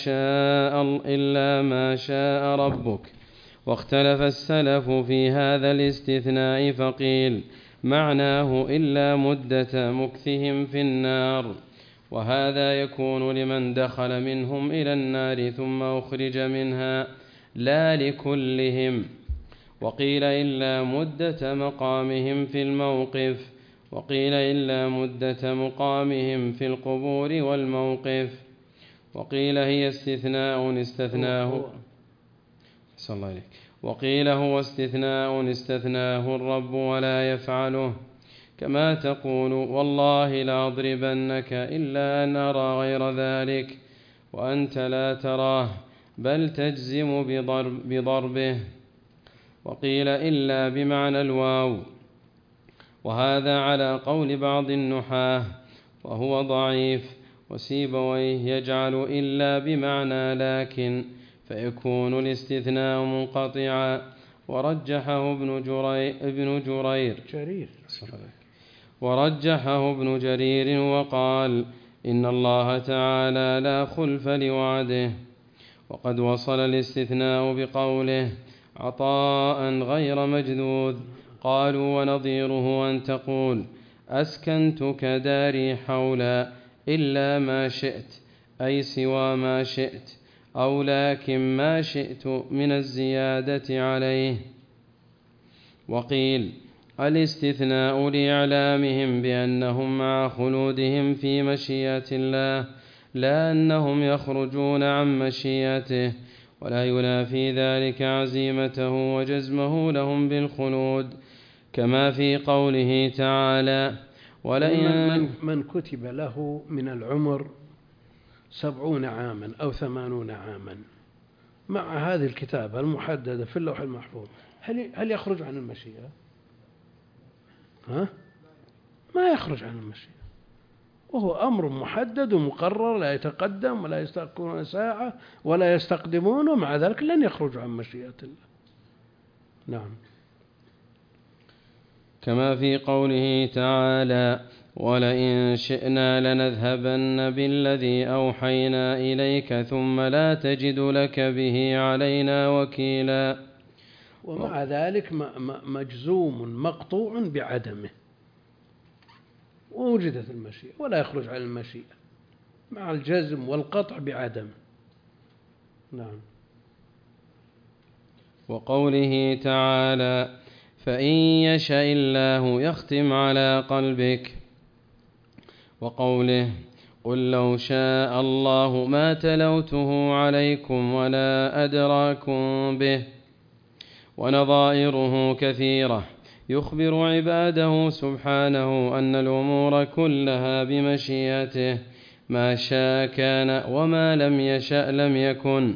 ما شاء ربك. واختلف السلف في هذا الاستثناء، فقيل معناه إلا مدة مكثهم في النار، وهذا يكون لمن دخل منهم إلى النار ثم أخرج منها لا لكلهم. وقيل إلا مدة مقامهم في الموقف، وقيل إلا مدة مقامهم في القبور والموقف، وقيل هي استثناء استثناه صلى الله عليه، وقيل هو استثناء استثناه الرب ولا يفعله، كما تقول والله لأضربنك إلا أن أرى غير ذلك وأنت لا تراه بل تجزم بضربه. وقيل إلا بمعنى الواو، وهذا على قول بعض النحاة وهو ضعيف. وسيبويه يجعل إلا بمعنى لكن، فيكون الاستثناء منقطعا. ورجحه ابن جرير وقال إن الله تعالى لا خلف لوعده. وقد وصل الاستثناء بقوله عطاء غير مجذوذ. قالوا ونظيره أن تقول أسكنتك داري حولا إلا ما شئت، أي سوى ما شئت، أو لكن ما شئت من الزيادة عليه. وقيل الاستثناء لإعلامهم بأنهم مع خلودهم في مشيئة الله لا أنهم يخرجون عن مشيئته، ولا ينافي ذلك عزيمته وجزمه لهم بالخلود، كما في قوله تعالى ولئن من كتب له من العمر 70 عاما أو 80 عاما مع هذه الكتابة المحددة في اللوح المحفوظ، هل يخرج عن المشيئة؟ ما يخرج عن المشيئة، وهو أمر محدد ومقرر، لا يتقدم ولا يستأخرون ساعة ولا يستقدمون، ومع ذلك لن يخرج عن مشيئة الله. نعم. كما في قوله تعالى ولئن شئنا لنذهبن بالذي أوحينا إليك ثم لا تجد لك به علينا وكيلا. ومع ذلك مجزوم مقطوع بعدمه، ووجدت المشيئة ولا يخرج عن المشيئة مع الجزم والقطع بعدمه. نعم. وقوله تعالى فإن يشاء الله يختم على قلبك، وقوله قل لو شاء الله ما تلوته عليكم ولا أدراكم به، ونظائره كثيرة يخبر عباده سبحانه أن الأمور كلها بمشيئته، ما شاء كان وما لم يشأ لم يكن.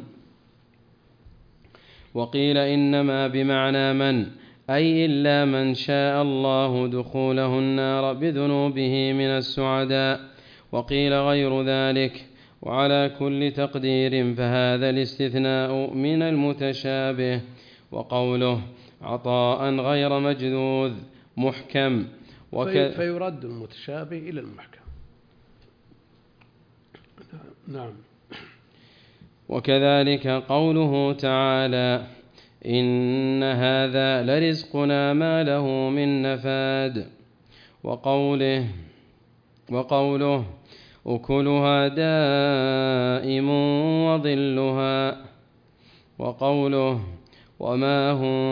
وقيل إنما بمعنى من، أي إلا من شاء الله دخوله النار بذنوبه من السعداء، وقيل غير ذلك. وعلى كل تقدير فهذا الاستثناء من المتشابه. وقوله عطاء غير مجذوذ محكم فيرد المتشابه إلى المحكم. نعم. وكذلك قوله تعالى إن هذا لرزقنا ما له من نفاد، وقوله أكلها دائم وظلها، وقوله وما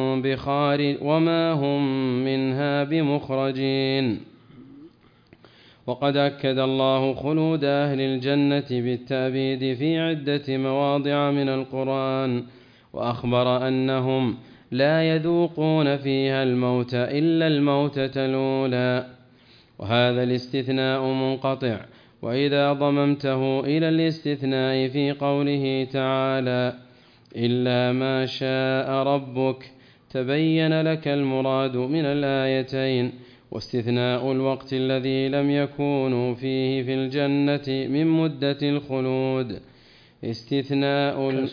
هم منها بمخرجين. وقد أكد الله خلود أهل الجنة بالتأبيد في عدة مواضع من القرآن، وأخبر أنهم لا يذوقون فيها الموت إلا الموتة الأولى، وهذا الاستثناء منقطع. وإذا ضممته إلى الاستثناء في قوله تعالى إلا ما شاء ربك تبين لك المراد من الآيتين. واستثناء الوقت الذي لم يكونوا فيه في الجنة من مدة الخلود استثناء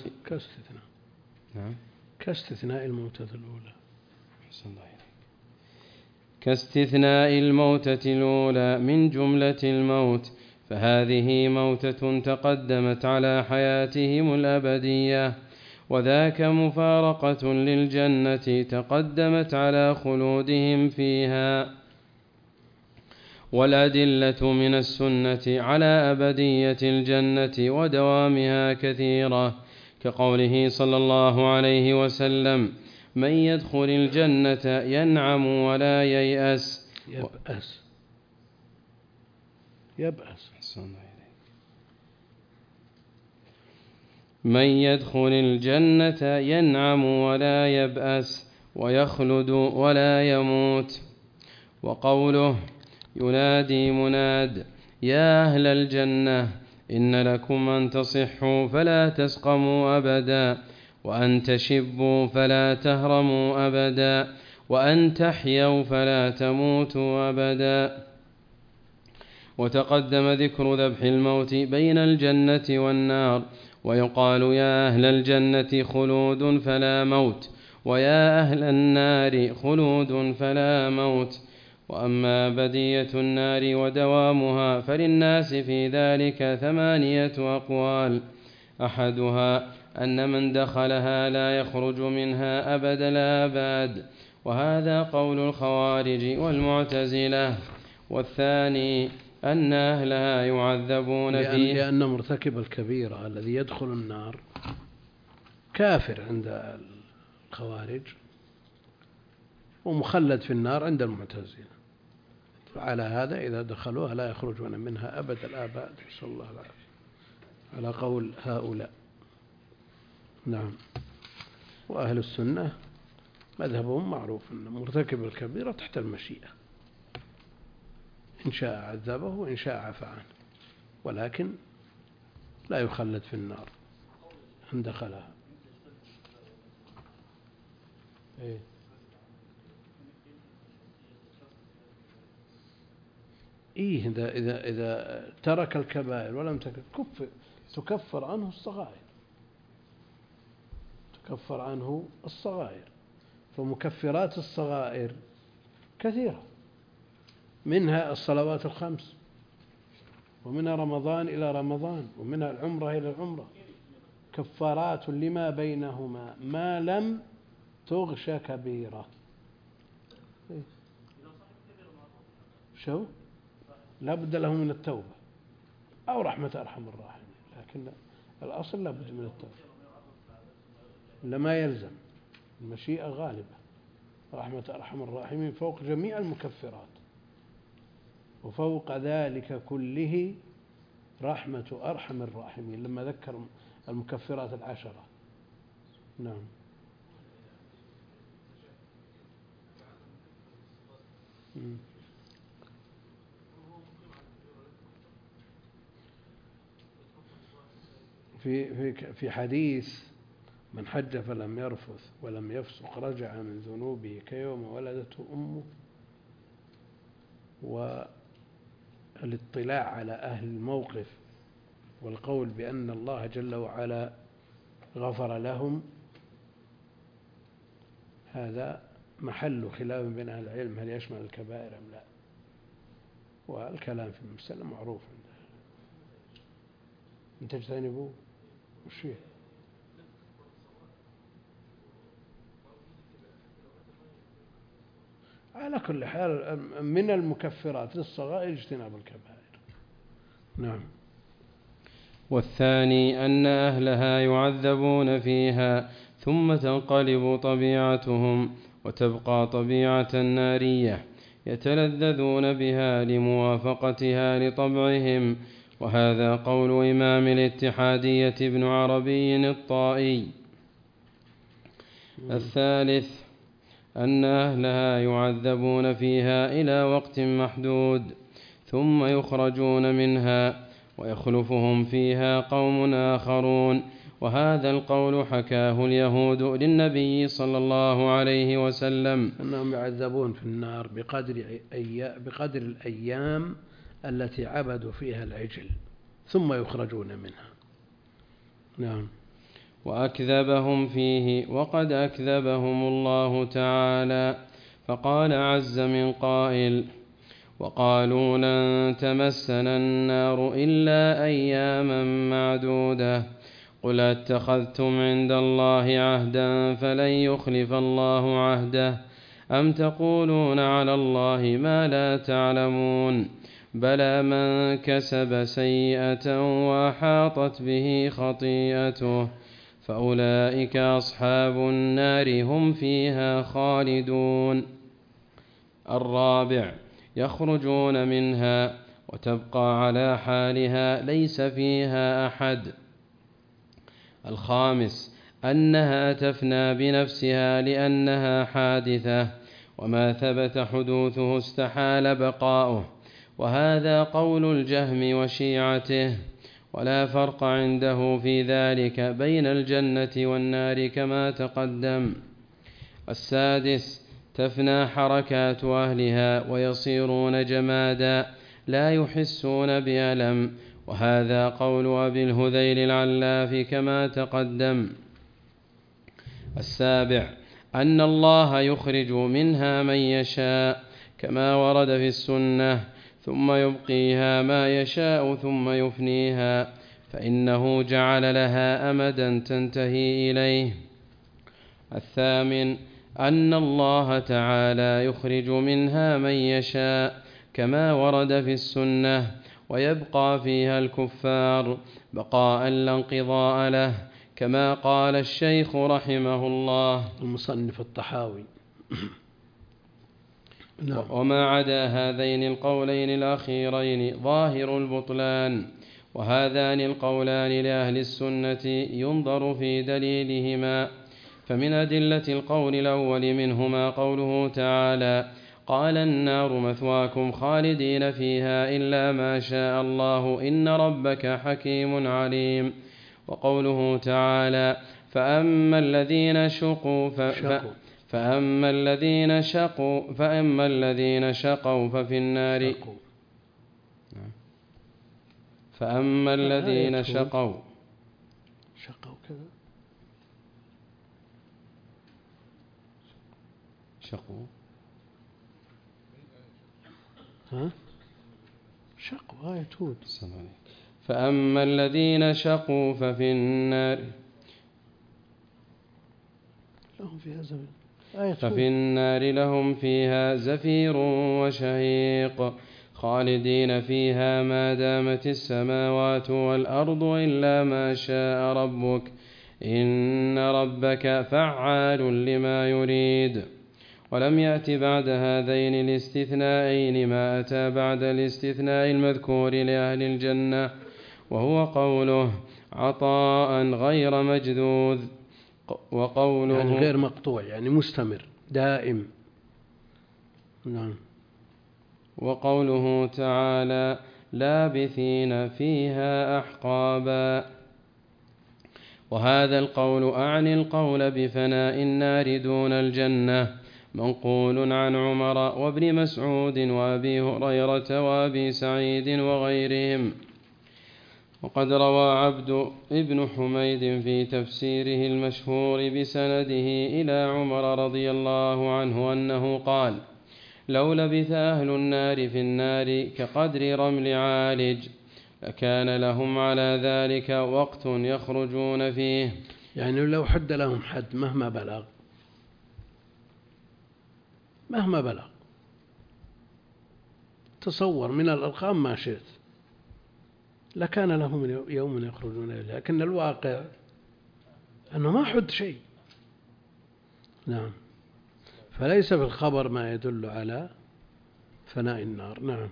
كاستثناء الموتة الأولى. كاستثناء الموتة الأولى من جملة الموت، فهذه موتة تقدمت على حياتهم الأبدية، وذاك مفارقة للجنة تقدمت على خلودهم فيها. والأدلة من السنة على أبدية الجنة ودوامها كثيرة، كقوله صلى الله عليه وسلم من يدخل الجنة ينعم ولا ييأس. من يدخل الجنة ينعم ولا يبأس ويخلد ولا يموت. وقوله ينادي مناد يا أهل الجنة إن لكم أن تصحوا فلا تسقموا أبدا، وأن تشبوا فلا تهرموا أبدا، وأن تحيوا فلا تموتوا أبدا. وتقدم ذكر ذبح الموت بين الجنة والنار، ويقال يا أهل الجنة خلود فلا موت، ويا أهل النار خلود فلا موت. وأما بدية النار ودوامها فللناس في ذلك 8 أقوال، أحدها أن من دخلها لا يخرج منها أبد الآباد، وهذا قول الخوارج والمعتزلة. والثاني أن أهلها يعذبون فيه، لأن مرتكب الكبيرة الذي يدخل النار كافر عند الخوارج، ومخلد في النار عند المعتزلة. فعلى هذا إذا دخلوها لا يخرجون منها أبد الآباد، نسأل الله العافية، على قول هؤلاء. نعم. وأهل السنة مذهبهم معروف أن مرتكب الكبيرة تحت المشيئة، إن شاء عذبه وإن شاء عفى عنه، ولكن لا يخلد في النار إن دخلها. إذا ترك الكبائر ولم تكفر عنه الصغائر، تكفر عنه الصغائر. فمكفرات الصغائر كثيرة، منها الصلوات الخمس، ومنها رمضان إلى رمضان، ومنها العمرة إلى العمرة، كفارات لما بينهما ما لم تغش كبيرة. شو؟ لا بد له من التوبة أو رحمة أرحم الراحمين، لكن الأصل لا بد من التوبة، لما يلزم المشيئة غالبة. رحمة أرحم الراحمين فوق جميع المكفرات، وفوق ذلك كله رحمة أرحم الراحمين لما ذكر المكفرات العشرة. نعم. في حديث من حج فلم يرفث ولم يفسق رجع من ذنوبه كيوم ولدته أمه، والاطلاع على أهل الموقف والقول بأن الله جل وعلا غفر لهم، هذا محل خلاف بين أهل العلم هل يشمل الكبائر أم لا، والكلام في المسألة معروف عندنا. إن تجتنبوا وشيه على كل حال من المكفرات للصغائر اجتناب الكبائر. نعم. والثاني أن أهلها يعذبون فيها ثم تنقلب طبيعتهم وتبقى طبيعة نارية يتلذذون بها لموافقتها لطبعهم، وهذا قول إمام الاتحادية ابن عربي الطائي. الثالث أن أهلها يعذبون فيها إلى وقت محدود ثم يخرجون منها ويخلفهم فيها قوم آخرون، وهذا القول حكاه اليهود للنبي صلى الله عليه وسلم، أنهم يعذبون في النار بقدر الأيام التي عبدوا فيها العجل ثم يخرجون منها. نعم. وأكذبهم فيه، وقد أكذبهم الله تعالى، فقال عز من قائل: وقالوا لن تمسنا النار إلا أياما معدودة، قل اتخذتم عند الله عهدا فلن يخلف الله عهده، أم تقولون على الله ما لا تعلمون، بلى من كسب سيئة وأحاطت به خطيئته فأولئك أصحاب النار هم فيها خالدون. الرابع يخرجون منها وتبقى على حالها ليس فيها أحد. الخامس أنها تفنى بنفسها لأنها حادثة، وما ثبت حدوثه استحال بقاؤه، وهذا قول الجهم وشيعته، ولا فرق عنده في ذلك بين الجنة والنار كما تقدم. السادس تفنى حركات أهلها ويصيرون جمادا لا يحسون بألم، وهذا قول أبي الهذيل العلاف كما تقدم. السابع أن الله يخرج منها من يشاء كما ورد في السنة، ثم يبقيها ما يشاء ثم يفنيها، فإنه جعل لها أمدا تنتهي إليه. الثامن أن الله تعالى يخرج منها من يشاء كما ورد في السنة، ويبقى فيها الكفار بقاء لا انقضاء له، كما قال الشيخ رحمه الله. المصنف الطحاوي نعم. وما عدا هذين القولين الأخيرين ظاهر البطلان، وهذان القولان لأهل السنة ينظر في دليلهما. فمن أدلة القول الأول منهما قوله تعالى: قال النار مثواكم خالدين فيها إلا ما شاء الله إن ربك حكيم عليم. وقوله تعالى: فأما الذين شقوا ففي النار. فأما الذين شقوا كذا شقوا آية هود. فأما الذين شقوا ففي النار لهم فيها زفير وشهيق خالدين فيها ما دامت السماوات والأرض إلا ما شاء ربك إن ربك فعال لما يريد. ولم يأت بعد هذين الاستثنائين ما أتى بعد الاستثناء المذكور لأهل الجنة، وهو قوله: عطاء غير مجذوذ. وقوله يعني غير مقطوع، يعني مستمر دائم. نعم. وقوله تعالى: لابثين فيها أحقابا. وهذا القول أعني القول بفناء النار دون الجنة منقول عن عمر وابن مسعود وأبي هريرة وأبي سعيد وغيرهم. وقد روى عبد ابن حميد في تفسيره المشهور بسنده إلى عمر رضي الله عنه أنه قال: لو لبث أهل النار في النار كقدر رمل عالج لكان لهم على ذلك وقت يخرجون فيه. يعني لو حد لهم حد مهما بلغ تصور من الأرقام ما شئت لكان لهم يوم يخرجون إليه، لكن الواقع أنه ما حد شيء. نعم. فليس في الخبر ما يدل على فناء النار. نعم.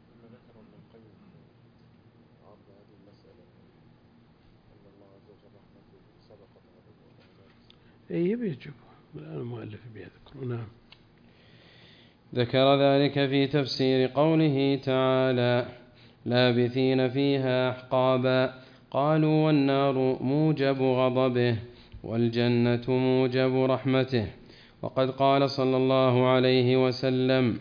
بيجب المؤلف بيذكر. نعم. ذكر ذلك في تفسير قوله تعالى: لابثين فيها أحقابا. قالوا: والنار موجب غضبه والجنة موجب رحمته. وقد قال صلى الله عليه وسلم: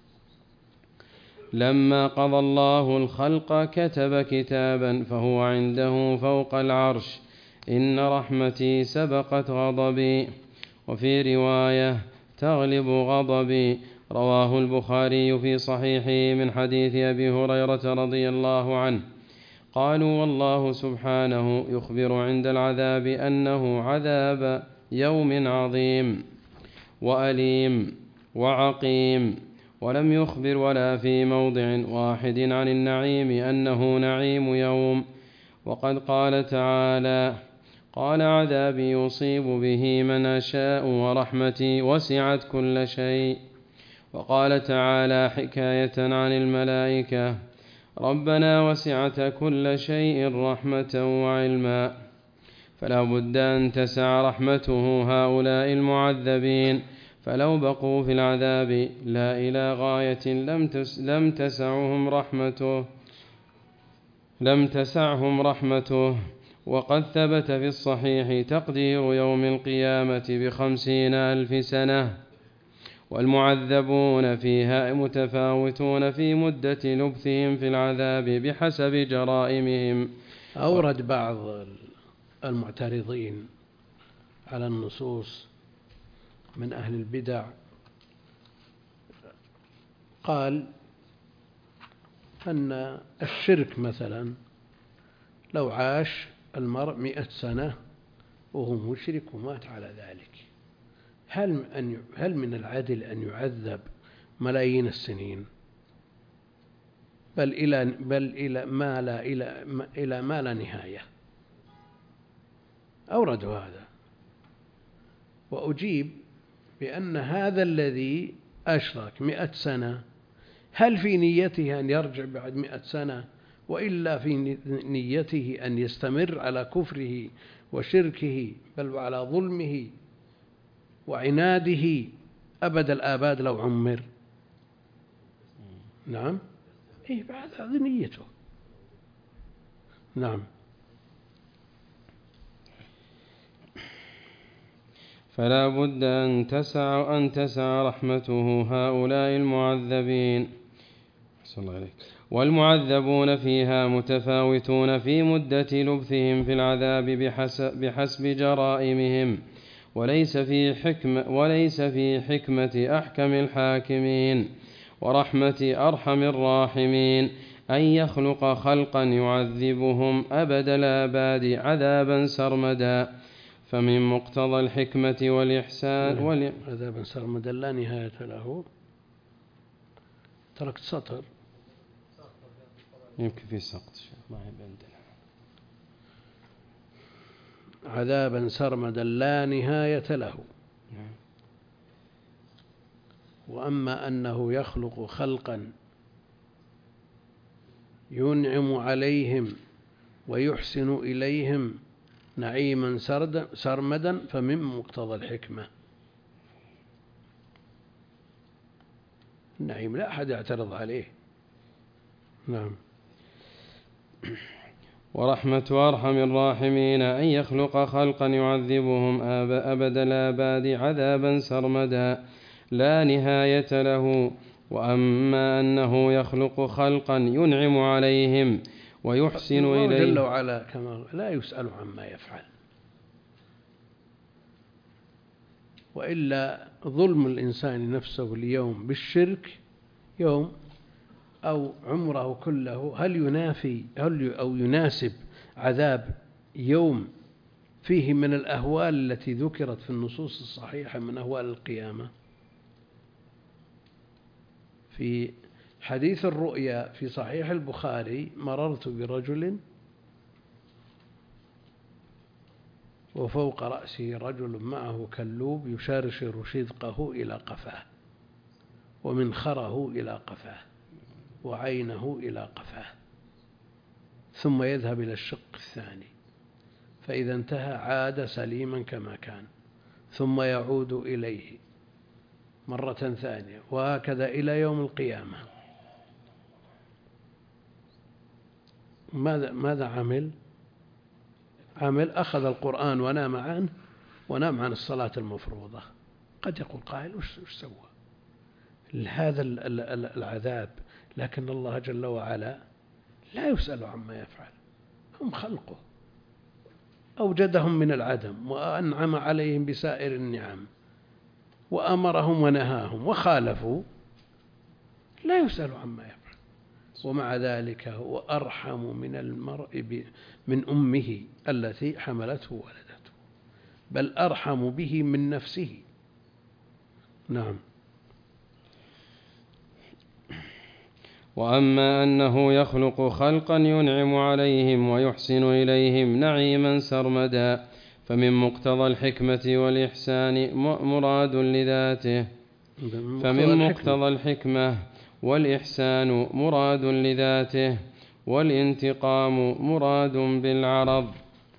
لما قضى الله الخلق كتب كتابا فهو عنده فوق العرش: إن رحمتي سبقت غضبي. وفي رواية: تغلب غضبي. رواه البخاري في صحيحه من حديث أبي هريرة رضي الله عنه. قالوا: والله سبحانه يخبر عند العذاب أنه عذاب يوم عظيم وأليم وعقيم، ولم يخبر ولا في موضع واحد عن النعيم أنه نعيم يوم. وقد قال تعالى: قال عذابي يصيب به من أشاء ورحمتي وسعت كل شيء. وقال تعالى حكاية عن الملائكة: ربنا وسعت كل شيء رحمة وعلما. فلا بد أن تسع رحمته هؤلاء المعذبين، فلو بقوا في العذاب لا إلى غاية لم تسعهم رحمته. وقد ثبت في الصحيح تقدير يوم القيامة 50,000 سنة، والمعذبون فيها متفاوتون في مدة لبثهم في العذاب بحسب جرائمهم. أورد بعض المعترضين على النصوص من أهل البدع قال أن الشرك مثلا لو عاش المرء 100 سنة وهو مشرك ومات على ذلك، هل من العدل أن يعذب ملايين السنين بل إلى ما لا نهاية؟ أوردوا هذا، وأجيب بأن هذا الذي أشرك 100 سنة، هل في نيته أن يرجع بعد 100 سنة، وإلا في نيته أن يستمر على كفره وشركه بل وعلى ظلمه وعناده أبد الآباد لو عمر؟ نعم، إيه بعد هذه نيته. نعم. فلا بد أن تسع رحمته هؤلاء المعذبين. أحسن الله عليك. والمعذبون فيها متفاوتون في مدة لبثهم في العذاب بحسب جرائمهم، وليس في حكمة أحكم الحاكمين ورحمة أرحم الراحمين أن يخلق خلقا يعذبهم أبد الآباد عذابا سرمدا، فمن مقتضى الحكمة والإحسان عذابا سرمدا لا نهاية له. تركت سطر يمكن في سقط ما هي عندنا. عذابا سرمدا لا نهاية له. وأما أنه يخلق خلقا ينعم عليهم ويحسن إليهم نعيما سرمدا فمن مقتضى الحكمة. النعيم لا أحد يعترض عليه. نعم. ورحمة أرحم الراحمين أن يخلق خلقا يعذبهم أبد الآباد عذابا سرمدا لا نهاية له. وأما أنه يخلق خلقا ينعم عليهم ويحسن إليهم جل وعلا كما لا يسأل عما يفعل، وإلا ظلم الإنسان نفسه اليوم بالشرك يوم أو عمره كله هل يناسب عذاب يوم فيه من الأهوال التي ذكرت في النصوص الصحيحة من أهوال القيامة؟ في حديث الرؤيا في صحيح البخاري: مررت برجل وفوق رأسه رجل معه كلوب يشارشر شدقه إلى قفاه ومنخره إلى قفاه وعينه إلى قفاه، ثم يذهب إلى الشق الثاني، فإذا انتهى عاد سليما كما كان، ثم يعود إليه مرة ثانية، وهكذا إلى يوم القيامة. ماذا عمل؟ أخذ القرآن ونام عن الصلاة المفروضة. قد يقول قائل: وش سوى هذا العذاب؟ لكن الله جل وعلا لا يسأل عما يفعل، هم خلقه، أوجدهم من العدم وأنعم عليهم بسائر النعم وأمرهم ونهاهم وخالفوا، لا يسأل عما يفعل. ومع ذلك هو أرحم من المرء من أمه التي حملته وولدته، بل أرحم به من نفسه. نعم. وأما أنه يخلق خلقا ينعم عليهم ويحسن إليهم نعيما سرمدا فمن مقتضى الحكمة والإحسان مراد لذاته. فمن مقتضى الحكمة والإحسان مراد لذاته، والانتقام مراد بالعرض.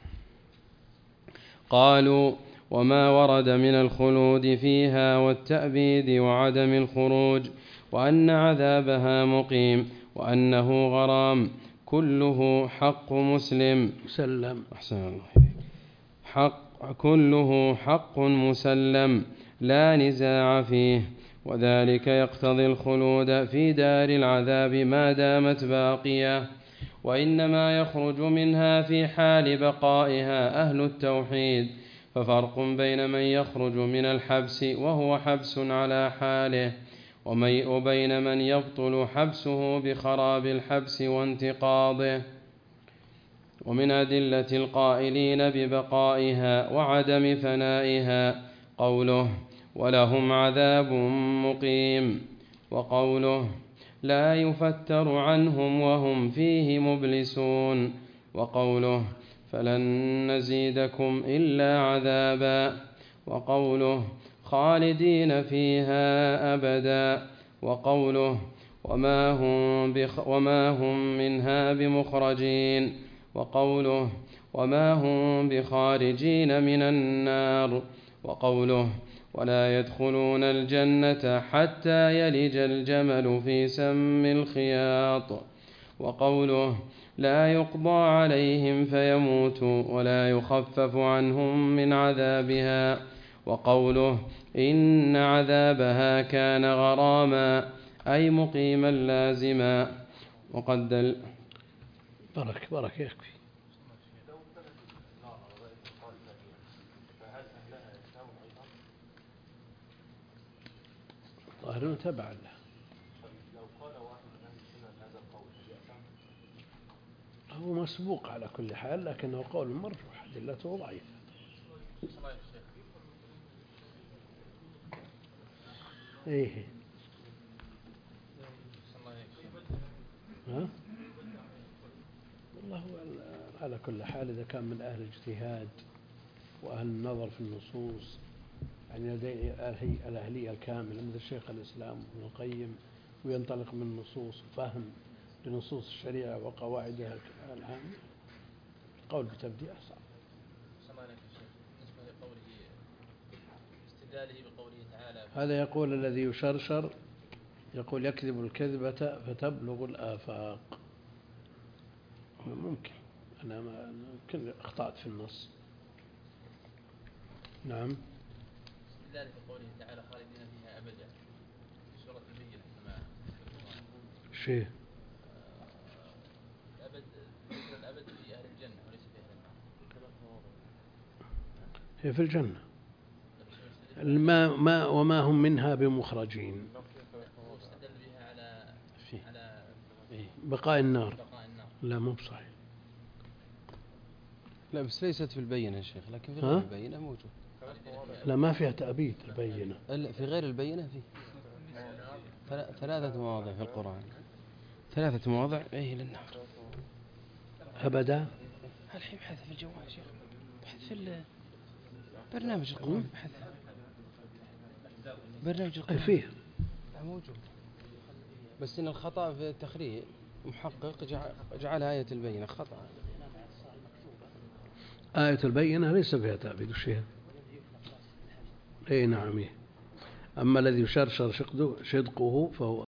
قالوا: وما ورد من الخلود فيها والتأبيد وعدم الخروج، وأن عذابها مقيم، وأنه غرام، كله حق مسلم كله حق مسلم لا نزاع فيه، وذلك يقتضي الخلود في دار العذاب ما دامت باقية، وإنما يخرج منها في حال بقائها أهل التوحيد، ففرق بين من يخرج من الحبس وهو حبس على حاله وبين من يبطل حبسه بخراب الحبس وانتقاضه. ومن أدلة القائلين ببقائها وعدم فنائها قوله: ولهم عذاب مقيم، وقوله: لا يفتر عنهم وهم فيه مبلسون، وقوله: فلن نزيدكم إلا عذابا، وقوله: خالدين فيها أبدا. وقوله وما هم منها بمخرجين. وقوله وما هم بخارجين من النار. وقوله ولا يدخلون الجنة حتى يلج الجمل في سم الخياط. وقوله لا يقضى عليهم فيموتوا ولا يخفف عنهم من عذابها. وقوله إن عذابها كان غراما أي مقيما لازما. وقد بارك يكفي. ظاهر تبع له. هو مسبوق على كل حال، لكنه قول مرجوح، أدلته ضعيفة. إيه ها؟ والله على كل حال إذا كان من أهل الاجتهاد وأهل النظر في النصوص، يعني لديه الأهلية الكاملة مثل شيخ الإسلام ابن القيم، وينطلق من نصوص فهم لنصوص الشريعة وقواعدها العامة، القول بتبديع صعب. بالنسبة لقوله استدلاله بقوله تعالى، هذا يقول الذي يشرشر، يقول يكذب الكذبة فتبلغ الآفاق. ممكن أنا يمكن أخطأت في النص. نعم. استدلاله بقوله تعالى خالدين فيها أبدا في سورة البينة كما شيء الأبد، ذكر الأبد في أهل الجنة وليس في أهل النار. هي في الجنة. وما هم منها بمخرجين. واستدل بها على بقاء النار. لا مو بصحيح. لا بس ليست في البينة يا شيخ، لكن في غير البينة موجود. لا ما فيها تأبيد البينة. في غير البينة فيه 3 مواضع في القرآن، 3 مواضع للنار أبدا. الحين بحث في الجوال يا شيخ، بحث في برنامج القرآن، بحث برنامج القرآن فيه موجود، بس إن الخطأ في التخريج محقق جعلها آية البينة خطأ. آية البينة ليس فيها تأبيد الشيء. أي نعم. أما الذي يشرشر صدقه فهو